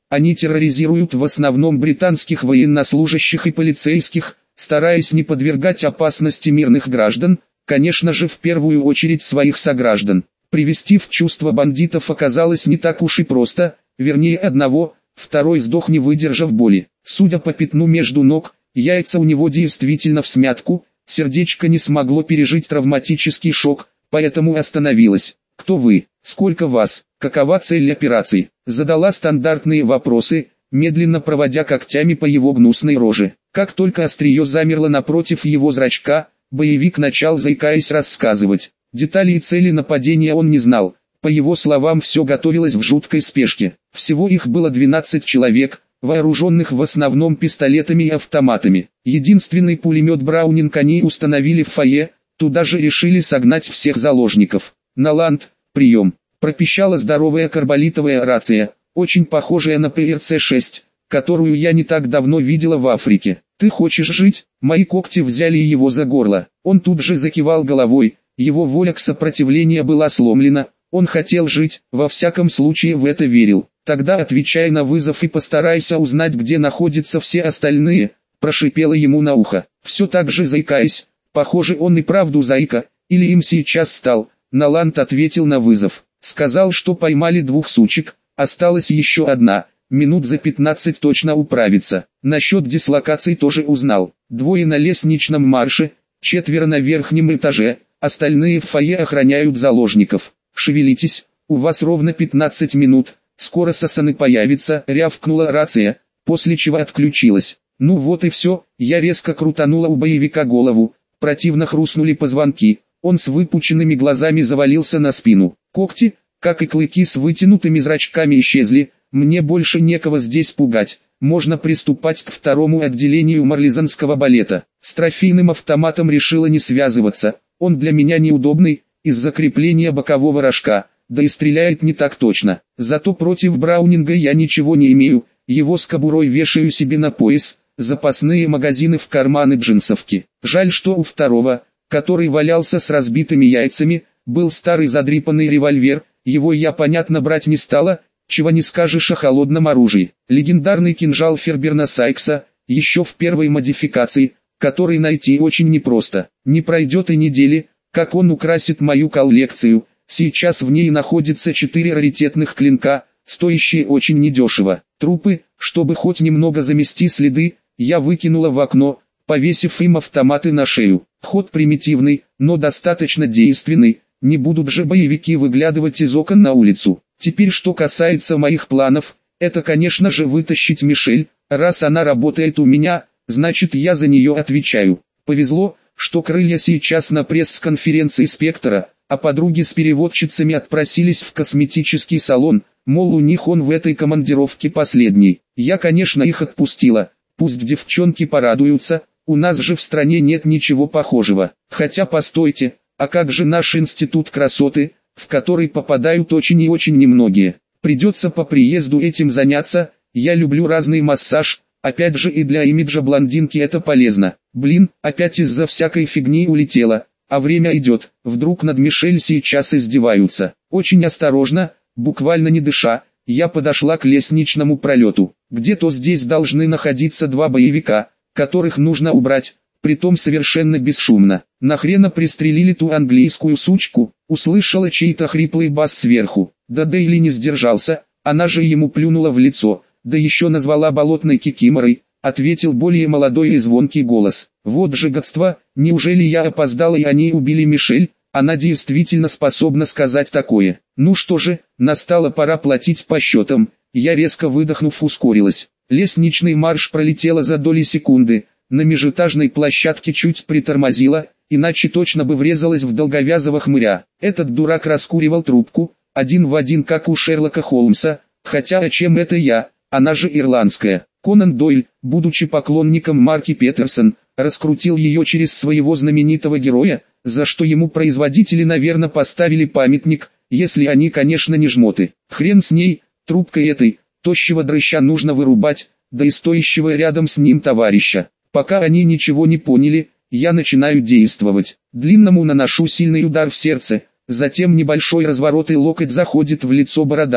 Они терроризируют в основном британских военнослужащих и полицейских, стараясь не подвергать опасности мирных граждан, конечно же в первую очередь своих сограждан. Привести в чувство бандитов оказалось не так уж и просто, вернее одного, второй сдох не выдержав боли. Судя по пятну между ног, яйца у него действительно всмятку, сердечко не смогло пережить травматический шок, поэтому остановилось. «Кто вы? Сколько вас? Какова цель операции?» Задала стандартные вопросы, медленно проводя когтями по его гнусной роже. Как только острие замерло напротив его зрачка, боевик начал, заикаясь, рассказывать. Детали и цели нападения он не знал. По его словам, все готовилось в жуткой спешке. Всего их было двенадцать человек, вооруженных в основном пистолетами и автоматами. Единственный пулемет Браунинг они установили в фойе, туда же решили согнать всех заложников. «Наланд, прием!» пропищала здоровая карболитовая рация, очень похожая на пэ эр цэ шесть, которую я не так давно видела в Африке. «Ты хочешь жить?» Мои когти взяли его за горло. Он тут же закивал головой. Его воля к сопротивлению была сломлена, он хотел жить, во всяком случае в это верил. «Тогда отвечай на вызов и постарайся узнать, где находятся все остальные», прошипела ему на ухо. Все так же заикаясь, похоже он и правду заика, или им сейчас стал, Наланд ответил на вызов. Сказал, что поймали двух сучек, осталась еще одна, минут за пятнадцать точно управится. Насчет дислокации тоже узнал. Двое на лестничном марше, четверо на верхнем этаже. Остальные в фойе охраняют заложников. «Шевелитесь, у вас ровно пятнадцать минут, скоро Сасаны появится», рявкнула рация, после чего отключилась. Ну вот и все, я резко крутанула у боевика голову, противно хрустнули позвонки, он с выпученными глазами завалился на спину. Когти, как и клыки с вытянутыми зрачками, исчезли, мне больше некого здесь пугать, можно приступать к второму отделению марлезанского балета. С трофейным автоматом решила не связываться. Он для меня неудобный, из-за крепления бокового рожка, да и стреляет не так точно. Зато против Браунинга я ничего не имею, его с кобурой вешаю себе на пояс, запасные магазины в карманы джинсовки. Жаль, что у второго, который валялся с разбитыми яйцами, был старый задрипанный револьвер, его я, понятно, брать не стала, чего не скажешь о холодном оружии. Легендарный кинжал Ферберна Сайкса, еще в первой модификации, который найти очень непросто. Не пройдет и недели, как он украсит мою коллекцию. Сейчас в ней находится четыре раритетных клинка, стоящие очень недешево. Трупы, чтобы хоть немного замести следы, я выкинула в окно, повесив им автоматы на шею. Ход примитивный, но достаточно действенный, не будут же боевики выглядывать из окон на улицу. Теперь что касается моих планов, это конечно же вытащить Мишель, раз она работает у меня, значит я за нее отвечаю. Повезло, что крылья сейчас на пресс-конференции Спектра, а подруги с переводчицами отпросились в косметический салон, мол у них он в этой командировке последний. Я конечно их отпустила, пусть девчонки порадуются, у нас же в стране нет ничего похожего. Хотя постойте, а как же наш институт красоты, в который попадают очень и очень немногие. Придется по приезду этим заняться, я люблю разный массаж. Опять же и для имиджа блондинки это полезно. Блин, опять из-за всякой фигни улетела, а время идет, вдруг над Мишель сейчас издеваются. Очень осторожно, буквально не дыша, я подошла к лестничному пролету. Где-то здесь должны находиться два боевика, которых нужно убрать, притом совершенно бесшумно. Нахрена пристрелили ту английскую сучку, услышала чей-то хриплый бас сверху. Да Дейли не сдержался, она же ему плюнула в лицо. Да еще назвала болотной кикиморой, ответил более молодой и звонкий голос. Вот же гадство, неужели я опоздала и они убили Мишель? Она действительно способна сказать такое. Ну что же, настала пора платить по счетам. Я резко выдохнув ускорилась. Лестничный марш пролетела за доли секунды, на межэтажной площадке чуть притормозила, иначе точно бы врезалась в долговязого хмыря. Этот дурак раскуривал трубку, один в один как у Шерлока Холмса, хотя о чем это я? Она же ирландская. Конан Дойль, будучи поклонником Марки Петерсон, раскрутил ее через своего знаменитого героя, за что ему производители, наверное, поставили памятник, если они, конечно, не жмоты. Хрен с ней, трубкой этой, тощего дрыща нужно вырубать, да и стоящего рядом с ним товарища. Пока они ничего не поняли, я начинаю действовать. Длинному наношу сильный удар в сердце, затем небольшой разворот и локоть заходит в лицо бородатому.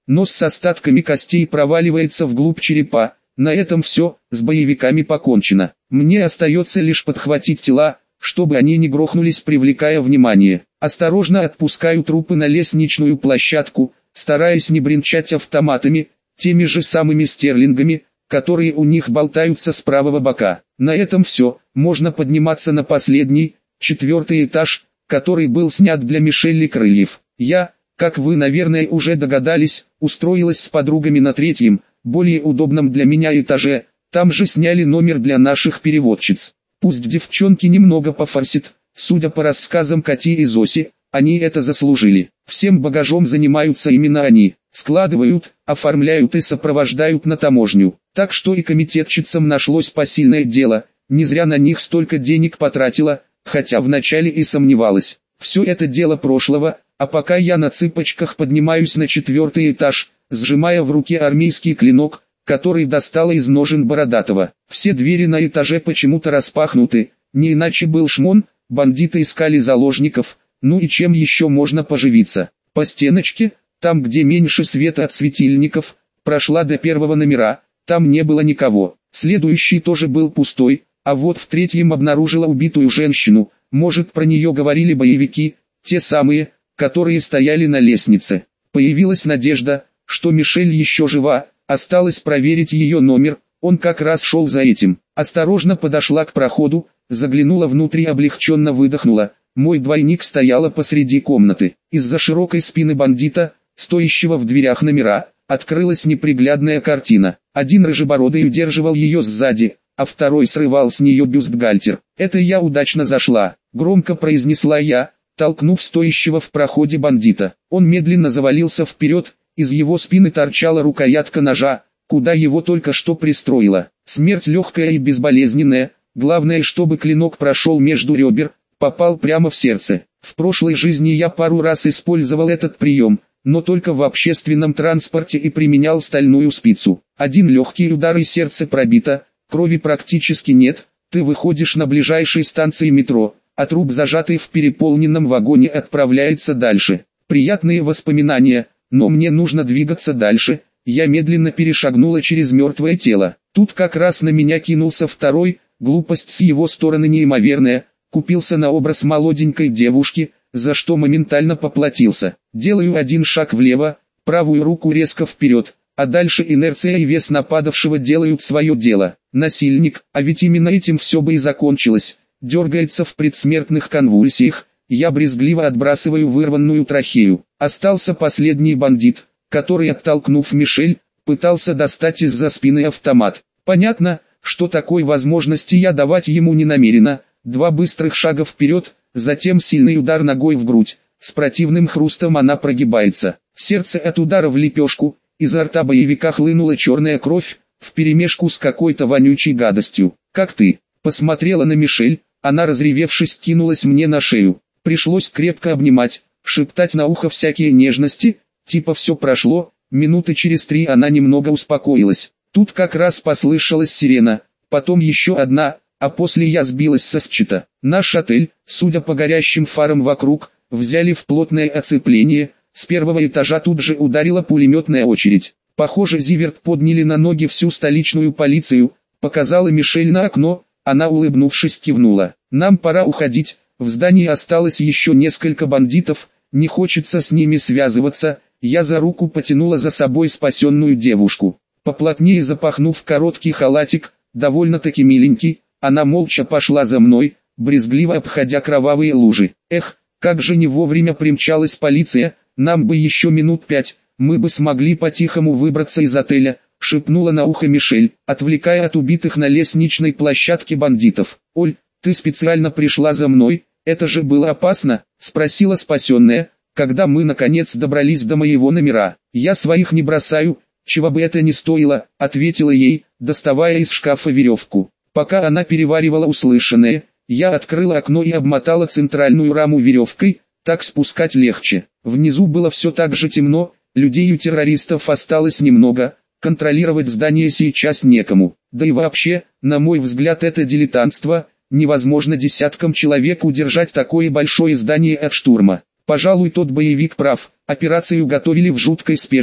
нос с остатками костей проваливается вглубь черепа. На этом все, с боевиками покончено. Мне остается лишь подхватить тела, чтобы они не грохнулись, привлекая внимание. Осторожно отпускаю трупы на лестничную площадку, стараясь не бренчать автоматами, теми же самыми стерлингами, которые у них болтаются с правого бока. На этом все, можно подниматься на последний, четвертый этаж, который был снят для Мишель Крыльев. Я, как вы, наверное, уже догадались, устроилась с подругами на третьем, более удобном для меня этаже, там же сняли номер для наших переводчиц. Пусть девчонки немного пофорсят, судя по рассказам Кати и Зоси, они это заслужили. Всем багажом занимаются именно они, складывают, оформляют и сопровождают на таможню. Так что и комитетчицам нашлось посильное дело, не зря на них столько денег потратила, хотя вначале и сомневалась. Все это дело прошлого, а пока я на цыпочках поднимаюсь на четвертый этаж, сжимая в руке армейский клинок, который достала из ножен Бородатого. Все двери на этаже почему-то распахнуты, не иначе был шмон, бандиты искали заложников, ну и чем еще можно поживиться. По стеночке, там где меньше света от светильников, прошла до первого номера, там не было никого. Следующий тоже был пустой, а вот в третьем обнаружила убитую женщину, может, про нее говорили боевики, те самые, которые стояли на лестнице. Появилась надежда, что Мишель еще жива, осталось проверить ее номер, он как раз шел за этим. Осторожно подошла к проходу, заглянула внутрь и облегченно выдохнула. Мой двойник стояла посреди комнаты. Из-за широкой спины бандита, стоящего в дверях номера, открылась неприглядная картина. Один рыжебородый удерживал ее сзади, а второй срывал с нее бюстгальтер. «Это я удачно зашла», — громко произнесла я, толкнув стоящего в проходе бандита. Он медленно завалился вперед, из его спины торчала рукоятка ножа, куда его только что пристроила. Смерть легкая и безболезненная, главное, чтобы клинок прошел между ребер, попал прямо в сердце. В прошлой жизни я пару раз использовал этот прием, но только в общественном транспорте и применял стальную спицу. Один легкий удар и сердце пробито, крови практически нет, ты выходишь на ближайшей станции метро, а труп, зажатый в переполненном вагоне, отправляется дальше. Приятные воспоминания, но мне нужно двигаться дальше. Я медленно перешагнула через мертвое тело. Тут как раз на меня кинулся второй, глупость с его стороны неимоверная, купился на образ молоденькой девушки, за что моментально поплатился. Делаю один шаг влево, правую руку резко вперед, а дальше инерция и вес нападавшего делают свое дело. Насильник, а ведь именно этим все бы и закончилось, дергается в предсмертных конвульсиях. Я брезгливо отбрасываю вырванную трахею. Остался последний бандит, который, оттолкнув Мишель, пытался достать из-за спины автомат. Понятно, что такой возможности я давать ему не намерена. Два быстрых шага вперед, затем сильный удар ногой в грудь. С противным хрустом она прогибается. Сердце от удара в лепешку, изо рта боевика хлынула черная кровь, вперемешку с какой-то вонючей гадостью. «Как ты?» Посмотрела на Мишель, она, разревевшись, кинулась мне на шею. Пришлось крепко обнимать, шептать на ухо всякие нежности, типа все прошло. Минуты через три она немного успокоилась. Тут как раз послышалась сирена, потом еще одна, а после я сбилась со счета. Наш отель, судя по горящим фарам вокруг, взяли в плотное оцепление. С первого этажа тут же ударила пулеметная очередь. Похоже, Зиверт подняли на ноги всю столичную полицию, показала Мишель на окно, она, улыбнувшись, кивнула. Нам пора уходить. В здании осталось еще несколько бандитов, не хочется с ними связываться. Я за руку потянула за собой спасенную девушку. Поплотнее запахнув короткий халатик, довольно-таки миленький, она молча пошла за мной, брезгливо обходя кровавые лужи. Эх, как же не вовремя примчалась полиция, нам бы еще минут пять, мы бы смогли по-тихому выбраться из отеля, шепнула на ухо Мишель, отвлекая от убитых на лестничной площадке бандитов. «Оль, ты специально пришла за мной, это же было опасно?» — спросила спасенная, когда мы наконец добрались до моего номера. «Я своих не бросаю, чего бы это ни стоило», — ответила ей, доставая из шкафа веревку. Пока она переваривала услышанное, я открыла окно и обмотала центральную раму веревкой, так спускать легче. Внизу было все так же темно, людей у террористов осталось немного, контролировать здание сейчас некому. Да и вообще, на мой взгляд, это дилетантство. Невозможно десяткам человек удержать такое большое здание от штурма. Пожалуй, тот боевик прав, операцию готовили в жуткой спешке,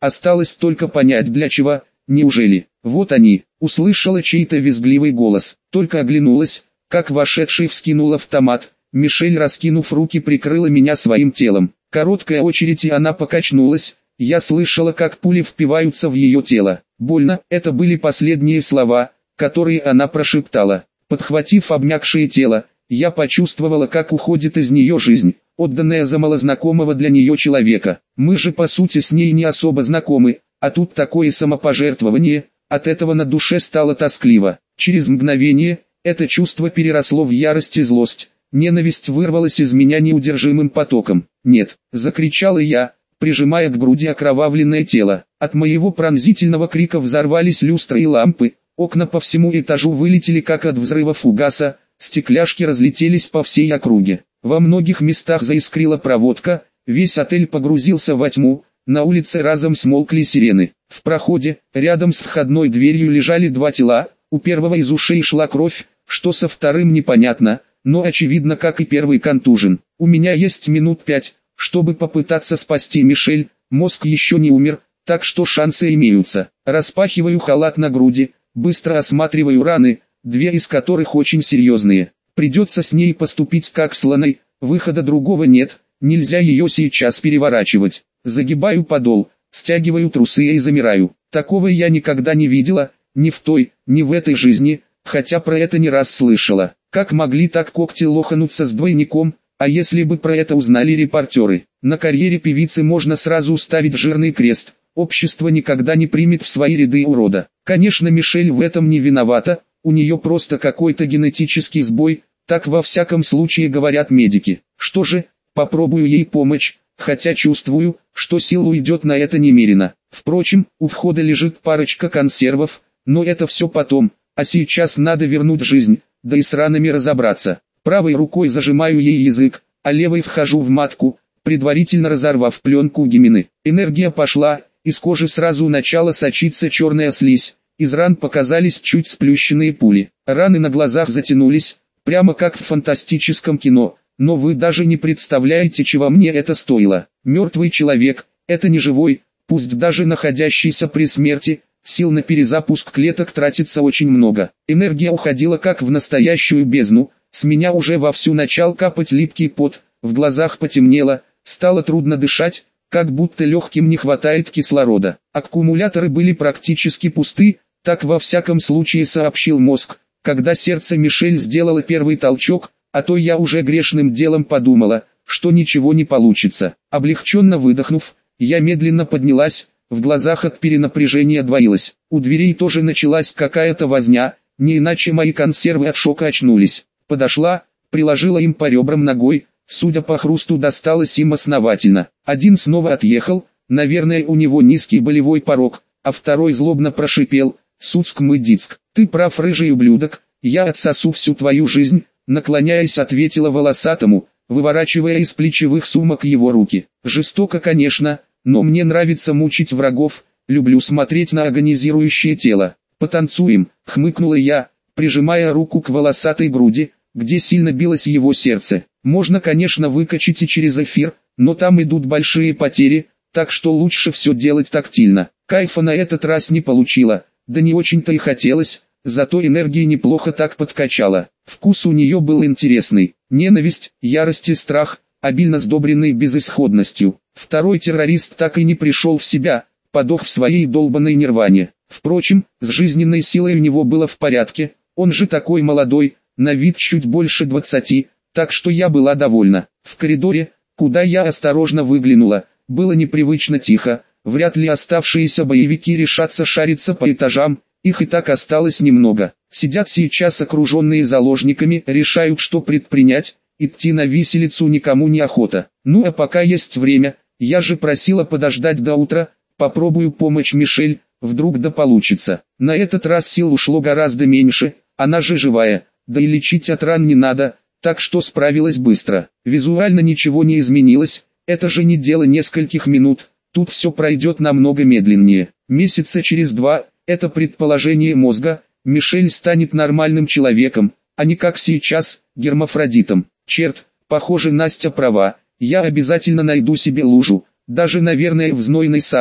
Осталось только понять для чего, неужели. Вот они, услышала чей-то визгливый голос, только оглянулась, как вошедший вскинул автомат. Мишель, раскинув руки, прикрыла меня своим телом. Короткая очередь, и она покачнулась. Я слышала, как пули впиваются в ее тело. Больно, это были последние слова, которые она прошептала. Подхватив обмякшее тело, я почувствовала, как уходит из нее жизнь, отданная за малознакомого для нее человека. Мы же по сути с ней не особо знакомы, а тут такое самопожертвование. От этого на душе стало тоскливо. Через мгновение это чувство переросло в ярость и злость. Ненависть вырвалась из меня неудержимым потоком. «Нет!» – закричала я, прижимая к груди окровавленное тело. От моего пронзительного крика взорвались люстры и лампы, окна по всему этажу вылетели как от взрыва фугаса, стекляшки разлетелись по всей округе. Во многих местах заискрила проводка, весь отель погрузился во тьму, на улице разом смолкли сирены. В проходе, рядом с входной дверью лежали два тела, у первого из ушей шла кровь, что со вторым непонятно, но очевидно, как и первый контужен. У меня есть минут пять, чтобы попытаться спасти Мишель, мозг еще не умер, так что шансы имеются. Распахиваю халат на груди, быстро осматриваю раны, две из которых очень серьезные. Придется с ней поступить как с Ланой, выхода другого нет, нельзя ее сейчас переворачивать. Загибаю подол, стягиваю трусы и замираю. Такого я никогда не видела, ни в той, ни в этой жизни, хотя про это не раз слышала. Как могли так когти лохануться с двойником, а если бы про это узнали репортеры? На карьере певицы можно сразу ставить жирный крест, общество никогда не примет в свои ряды урода. Конечно, Мишель в этом не виновата, у нее просто какой-то генетический сбой, так во всяком случае говорят медики. Что же, попробую ей помочь, хотя чувствую, что сил уйдет на это немерено. Впрочем, у входа лежит парочка консервов, но это все потом, а сейчас надо вернуть жизнь, да и с ранами разобраться. Правой рукой зажимаю ей язык, а левой вхожу в матку, предварительно разорвав пленку гемины. Энергия пошла, из кожи сразу начала сочиться черная слизь, из ран показались чуть сплющенные пули. Раны на глазах затянулись, прямо как в фантастическом кино, но вы даже не представляете, чего мне это стоило. Мертвый человек, это не живой, пусть даже находящийся при смерти, сил на перезапуск клеток тратится очень много. Энергия уходила как в настоящую бездну, с меня уже вовсю начал капать липкий пот, в глазах потемнело, стало трудно дышать, как будто легким не хватает кислорода. Аккумуляторы были практически пусты, так во всяком случае сообщил мозг, когда сердце Мишель сделало первый толчок, а то я уже грешным делом подумала, что ничего не получится. Облегченно выдохнув, я медленно поднялась, в глазах от перенапряжения двоилось. У дверей тоже началась какая-то возня, не иначе мои консервы от шока очнулись. Подошла, приложила им по ребрам ногой, судя по хрусту досталось им основательно. Один снова отъехал, наверное у него низкий болевой порог, а второй злобно прошипел: «Суцк мы дицк, ты прав, рыжий ублюдок, я отсосу всю твою жизнь», наклоняясь ответила волосатому, выворачивая из плечевых сумок его руки. Жестоко, конечно, но мне нравится мучить врагов, люблю смотреть на агонизирующее тело. «Потанцуем», хмыкнула я, прижимая руку к волосатой груди, где сильно билось его сердце. Можно, конечно, выкачать и через эфир, но там идут большие потери, так что лучше все делать тактильно. Кайфа на этот раз не получила, да не очень-то и хотелось, зато энергии неплохо так подкачала. Вкус у нее был интересный. Ненависть, ярость и страх, обильно сдобренный безысходностью. Второй террорист так и не пришел в себя, подох в своей долбанной нирване. Впрочем, с жизненной силой у него было в порядке, он же такой молодой, на вид чуть больше двадцати, так что я была довольна. В коридоре, куда я осторожно выглянула, было непривычно тихо, вряд ли оставшиеся боевики решатся шариться по этажам, их и так осталось немного. Сидят сейчас окруженные заложниками, решают, что предпринять, идти на виселицу никому не охота. Ну а пока есть время, я же просила подождать до утра, попробую помочь Мишель, вдруг да получится. На этот раз сил ушло гораздо меньше, она же живая, да и лечить от ран не надо, так что справилась быстро. Визуально ничего не изменилось, это же не дело нескольких минут, тут все пройдет намного медленнее. Месяца через два, это предположение мозга, Мишель станет нормальным человеком, а не как сейчас, гермафродитом. Черт, похоже, Настя права, я обязательно найду себе лужу, даже наверное в знойной Сахаре,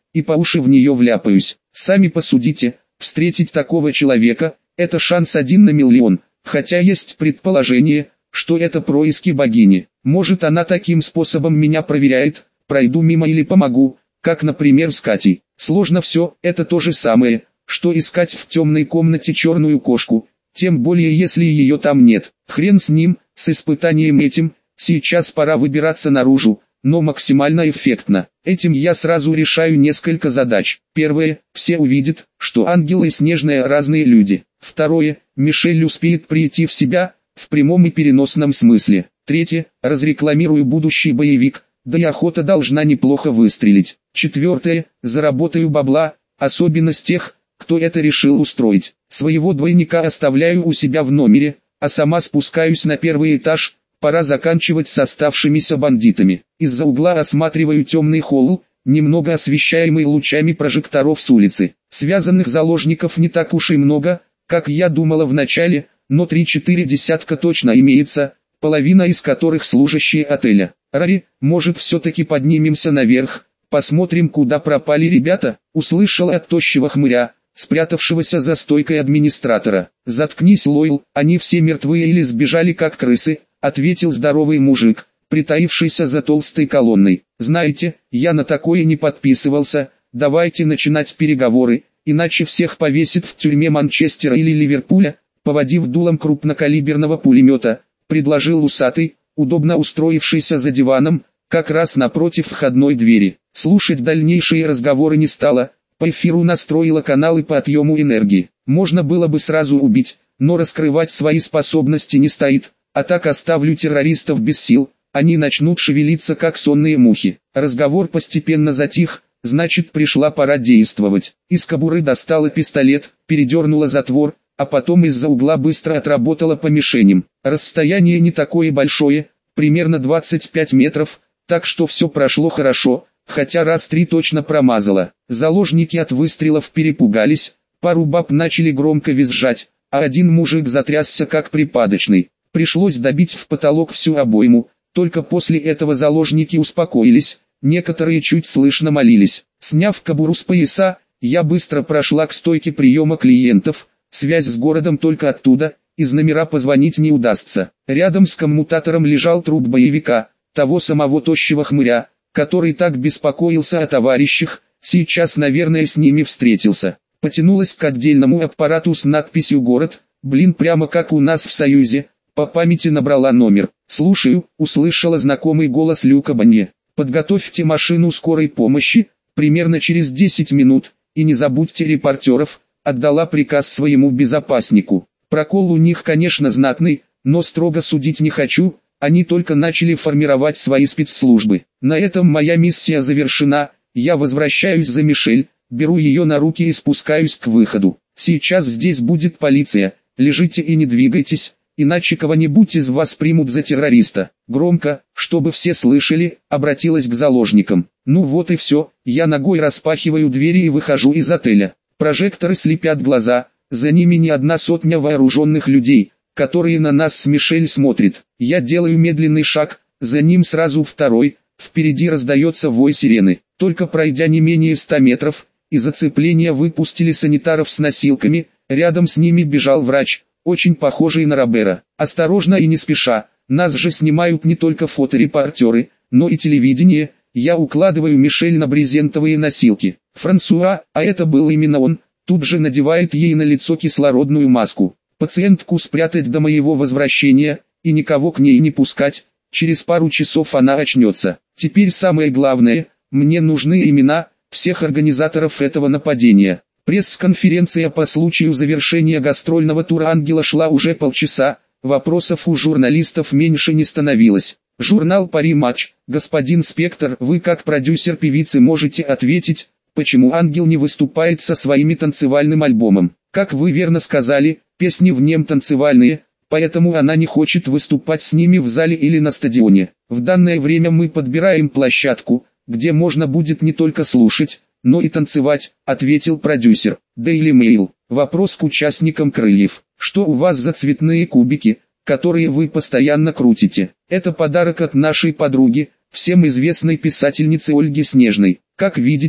и по уши в нее вляпаюсь. Сами посудите, встретить такого человека – это шанс один на миллион, хотя есть предположение, что это происки богини. Может, она таким способом меня проверяет, пройду мимо или помогу, как, например, с Катей. Сложно все, это то же самое, что искать в темной комнате черную кошку, тем более если ее там нет. Хрен с ним, с испытанием этим, сейчас пора выбираться наружу, но максимально эффектно. Этим я сразу решаю несколько задач. Первое, все увидят, что Ангел и Снежная разные люди. Второе, Мишель успеет прийти в себя, в прямом и переносном смысле. Третье, разрекламирую будущий боевик, да и охота должна неплохо выстрелить. Четвертое, заработаю бабла, особенно с тех, кто это решил устроить. Своего двойника оставляю у себя в номере, а сама спускаюсь на первый этаж, пора заканчивать с оставшимися бандитами. Из-за угла осматриваю темный холл, немного освещаемый лучами прожекторов с улицы. Связанных заложников не так уж и много, как я думала вначале, но три-четыре десятка точно имеется, половина из которых служащие отеля. Рари, может все-таки поднимемся наверх, посмотрим, куда пропали ребята, услышал от тощего хмыря, спрятавшегося за стойкой администратора. «Заткнись, Лойл, они все мертвые или сбежали как крысы», ответил здоровый мужик, притаившийся за толстой колонной. «Знаете, я на такое не подписывался, давайте начинать переговоры, иначе всех повесит в тюрьме Манчестера или Ливерпуля», поводив дулом крупнокалиберного пулемета, предложил усатый, удобно устроившийся за диваном, как раз напротив входной двери. Слушать дальнейшие разговоры не стало, по эфиру настроила каналы по отъему энергии. Можно было бы сразу убить, но раскрывать свои способности не стоит, а так оставлю террористов без сил, они начнут шевелиться как сонные мухи. Разговор постепенно затих, значит пришла пора действовать. Из кобуры достала пистолет, передернула затвор, а потом из-за угла быстро отработала по мишеням. Расстояние не такое большое, примерно двадцать пять метров, так что все прошло хорошо, хотя раз три точно промазала. Заложники от выстрелов перепугались, пару баб начали громко визжать, а один мужик затрясся как припадочный. Пришлось добить в потолок всю обойму, только после этого заложники успокоились, некоторые чуть слышно молились. Сняв кобуру с пояса, я быстро прошла к стойке приема клиентов, связь с городом только оттуда, из номера позвонить не удастся. Рядом с коммутатором лежал труп боевика, того самого тощего хмыря, который так беспокоился о товарищах, сейчас, наверное, с ними встретился. Потянулась к отдельному аппарату с надписью «Город», блин, прямо как у нас в Союзе, по памяти набрала номер. «Слушаю», услышала знакомый голос Люка Банье. «Подготовьте машину скорой помощи, примерно через десять минут, и не забудьте репортеров», отдала приказ своему безопаснику. Прокол у них, конечно, знатный, но строго судить не хочу, они только начали формировать свои спецслужбы. На этом моя миссия завершена, я возвращаюсь за Мишель, беру ее на руки и спускаюсь к выходу. Сейчас здесь будет полиция, лежите и не двигайтесь, иначе кого-нибудь из вас примут за террориста. Громко, чтобы все слышали, обратилась к заложникам. Ну вот и все, я ногой распахиваю двери и выхожу из отеля. Прожекторы слепят глаза, за ними не одна сотня вооруженных людей, которые на нас с Мишель смотрят. Я делаю медленный шаг, за ним сразу второй, впереди раздается вой сирены. Только пройдя не менее ста метров, из оцепления выпустили санитаров с носилками, рядом с ними бежал врач, очень похожий на Робера. Осторожно и не спеша, нас же снимают не только фоторепортеры, но и телевидение, я укладываю Мишель на брезентовые носилки. Франсуа, а это был именно он, тут же надевает ей на лицо кислородную маску. Пациентку спрятать до моего возвращения, и никого к ней не пускать, через пару часов она очнется. Теперь самое главное, мне нужны имена всех организаторов этого нападения. Пресс-конференция по случаю завершения гастрольного тура «Ангела» шла уже полчаса, вопросов у журналистов меньше не становилось. Журнал «Пари Матч», господин Спектр, вы как продюсер певицы можете ответить, почему «Ангел» не выступает со своими танцевальным альбомом. Как вы верно сказали, песни в нем танцевальные, поэтому она не хочет выступать с ними в зале или на стадионе. В данное время мы подбираем площадку, где можно будет не только слушать, но и танцевать, ответил продюсер. Daily Mail. Вопрос к участникам «Крыльев». Что у вас за цветные кубики, которые вы постоянно крутите? Это подарок от нашей подруги, всем известной писательницы Ольги Снежной. Как видите,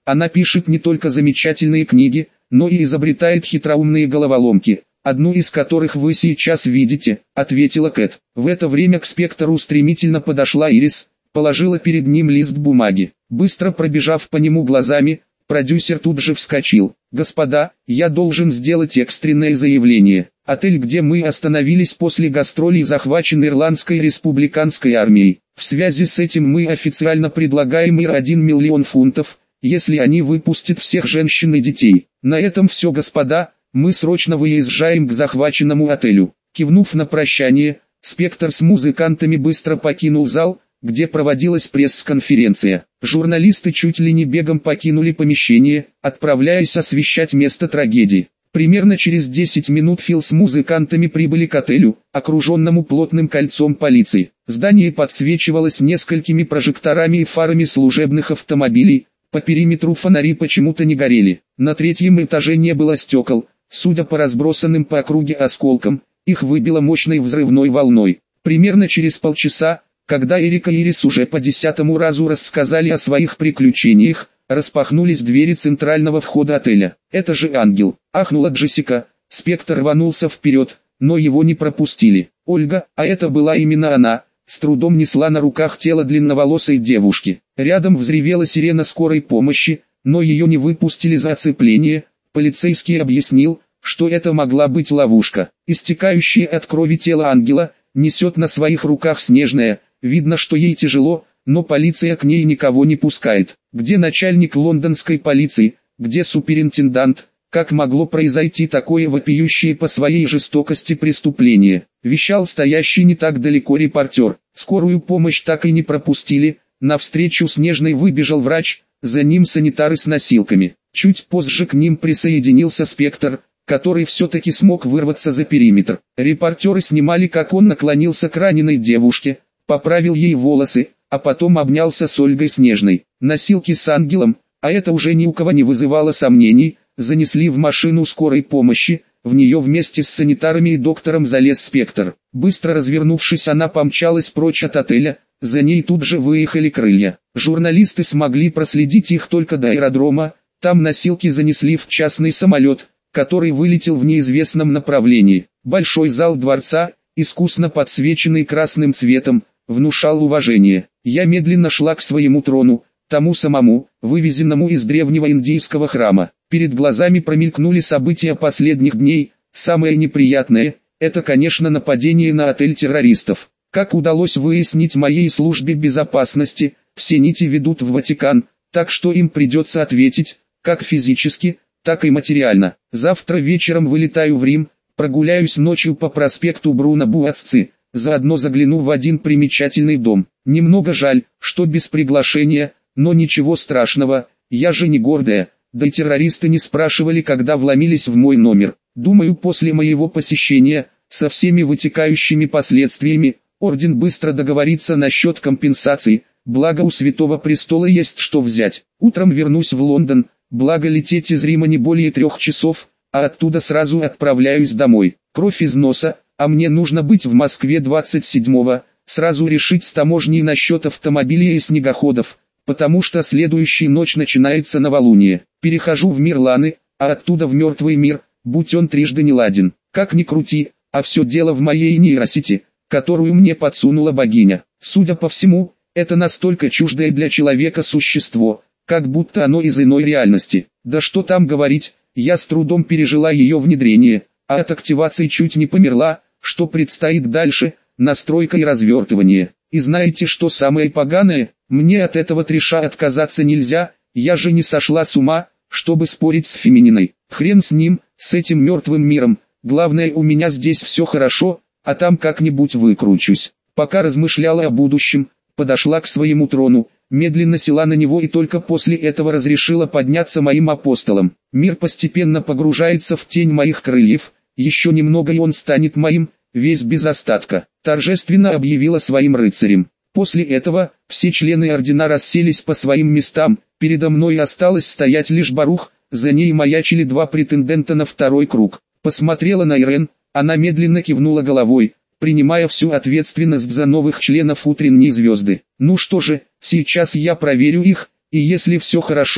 Она пишет не только замечательные книги, но и изобретает хитроумные головоломки, одну из которых вы сейчас видите», — ответила Кэт. В это время к Спектору стремительно подошла Ирис, положила перед ним лист бумаги. Быстро пробежав по нему глазами, продюсер тут же вскочил. «Господа, я должен сделать экстренное заявление. Отель, где мы остановились после гастролей, захвачен Ирландской республиканской армией. В связи с этим мы официально предлагаем им один миллион фунтов, если они выпустят всех женщин и детей. На этом все, господа, мы срочно выезжаем к захваченному отелю». Кивнув на прощание, Спектор с музыкантами быстро покинул зал, где проводилась пресс-конференция. Журналисты чуть ли не бегом покинули помещение, отправляясь освещать место трагедии. Примерно через десять минут Фил с музыкантами прибыли к отелю, окруженному плотным кольцом полиции. Здание подсвечивалось несколькими прожекторами и фарами служебных автомобилей, по периметру фонари почему-то не горели. На третьем этаже не было стекол, судя по разбросанным по округе осколкам, их выбило мощной взрывной волной. Примерно через полчаса, когда Эрика и Ирис уже по десятому разу рассказали о своих приключениях, распахнулись двери центрального входа отеля. «Это же ангел!» — ахнула Джессика. Спектр рванулся вперед, но его не пропустили. Ольга, а это была именно она, с трудом несла на руках тело длинноволосой девушки. Рядом взревела сирена скорой помощи, но ее не выпустили за оцепление. Полицейский объяснил, что это могла быть ловушка. Истекающее от крови тело ангела несет на своих руках Снежная. Видно, что ей тяжело, но полиция к ней никого не пускает. Где начальник лондонской полиции, где суперинтендант? Как могло произойти такое вопиющее по своей жестокости преступление? Вещал стоящий не так далеко репортер. Скорую помощь так и не пропустили. Навстречу Снежной выбежал врач, за ним санитары с носилками. Чуть позже к ним присоединился Спектр, который все-таки смог вырваться за периметр. Репортеры снимали, как он наклонился к раненой девушке, поправил ей волосы, а потом обнялся с Ольгой Снежной. Носилки с ангелом, а это уже ни у кого не вызывало сомнений, занесли в машину скорой помощи, в нее вместе с санитарами и доктором залез Спектр. Быстро развернувшись, она помчалась прочь от отеля, за ней тут же выехали крылья. Журналисты смогли проследить их только до аэродрома, там носилки занесли в частный самолет, который вылетел в неизвестном направлении. Большой зал дворца, искусно подсвеченный красным цветом, внушал уважение. Я медленно шла к своему трону, тому самому, вывезенному из древнего индийского храма. Перед глазами промелькнули события последних дней. Самое неприятное – это, конечно, нападение на отель террористов. Как удалось выяснить моей службе безопасности, все нити ведут в Ватикан, так что им придется ответить, как физически, так и материально. Завтра вечером вылетаю в Рим, прогуляюсь ночью по проспекту Бруно Буацци, заодно загляну в один примечательный дом. Немного жаль, что без приглашения, но ничего страшного, я же не гордая, да и террористы не спрашивали, когда вломились в мой номер. Думаю, после моего посещения, со всеми вытекающими последствиями, орден быстро договорится насчет компенсации, благо у Святого Престола есть что взять. Утром вернусь в Лондон, благо лететь из Рима не более трех часов, а оттуда сразу отправляюсь домой. Кровь из носа, а мне нужно быть в Москве двадцать седьмого, сразу решить с таможней насчет автомобилей и снегоходов, потому что следующая ночь начинается новолуние. Перехожу в мир Ланы, а оттуда в мертвый мир, будь он трижды неладен. Как ни крути, а все дело в моей нейросети, которую мне подсунула богиня. Судя по всему, это настолько чуждое для человека существо, как будто оно из иной реальности. Да что там говорить, я с трудом пережила ее внедрение, а от активации чуть не померла. Что предстоит дальше? Настройка и развертывание. И знаете, что самое поганое? Мне от этого трэша отказаться нельзя, я же не сошла с ума, чтобы спорить с Фемининой. Хрен с ним, с этим мертвым миром, главное, у меня здесь все хорошо, а там как-нибудь выкручусь. Пока размышляла о будущем, подошла к своему трону, медленно села на него и только после этого разрешила подняться моим апостолам. Мир постепенно погружается в тень моих крыльев, еще немного и он станет моим, весь без остатка. Торжественно объявила своим рыцарем. После этого, все члены ордена расселись по своим местам, передо мной осталось стоять лишь Барух, за ней маячили два претендента на второй круг. Посмотрела на Ирен, она медленно кивнула головой, принимая всю ответственность за новых членов утренней звезды. Ну что же, сейчас я проверю их, и если все хорошо,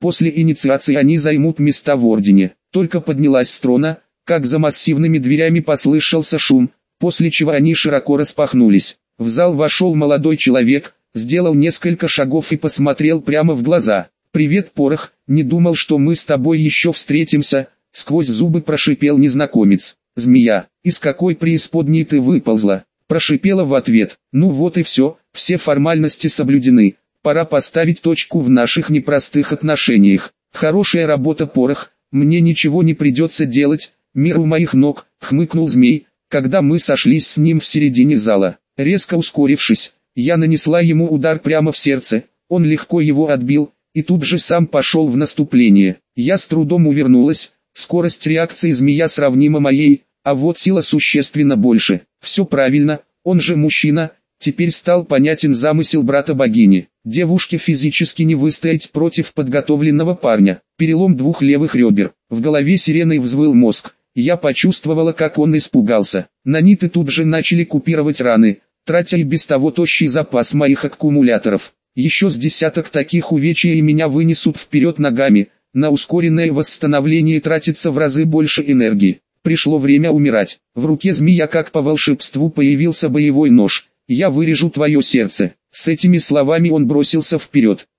После инициации они займут места в ордене. Только поднялась с трона, как за массивными дверями послышался шум, после чего они широко распахнулись. В зал вошел молодой человек, сделал несколько шагов и посмотрел прямо в глаза. «Привет, Порох, не думал, что мы с тобой еще встретимся», — сквозь зубы прошипел незнакомец. «Змея, из какой преисподней ты выползла?» Прошипела в ответ. «Ну вот и все, все формальности соблюдены, пора поставить точку в наших непростых отношениях. Хорошая работа, Порох, мне ничего не придется делать, мир у моих ног», — хмыкнул змей, когда мы сошлись с ним в середине зала. Резко ускорившись, я нанесла ему удар прямо в сердце, он легко его отбил, и тут же сам пошел в наступление. Я с трудом увернулась, скорость реакции змея сравнима моей, а вот сила существенно больше. Все правильно, он же мужчина, теперь стал понятен замысел брата богини. Девушке физически не выстоять против подготовленного парня. Перелом двух левых ребер, в голове сиреной взвыл мозг. Я почувствовала, как он испугался. Наниты тут же начали купировать раны, тратя и без того тощий запас моих аккумуляторов. Еще с десяток таких увечий и меня вынесут вперед ногами, на ускоренное восстановление тратится в разы больше энергии. Пришло время умирать. В руке змея как по волшебству появился боевой нож. «Я вырежу твое сердце». С этими словами он бросился вперед.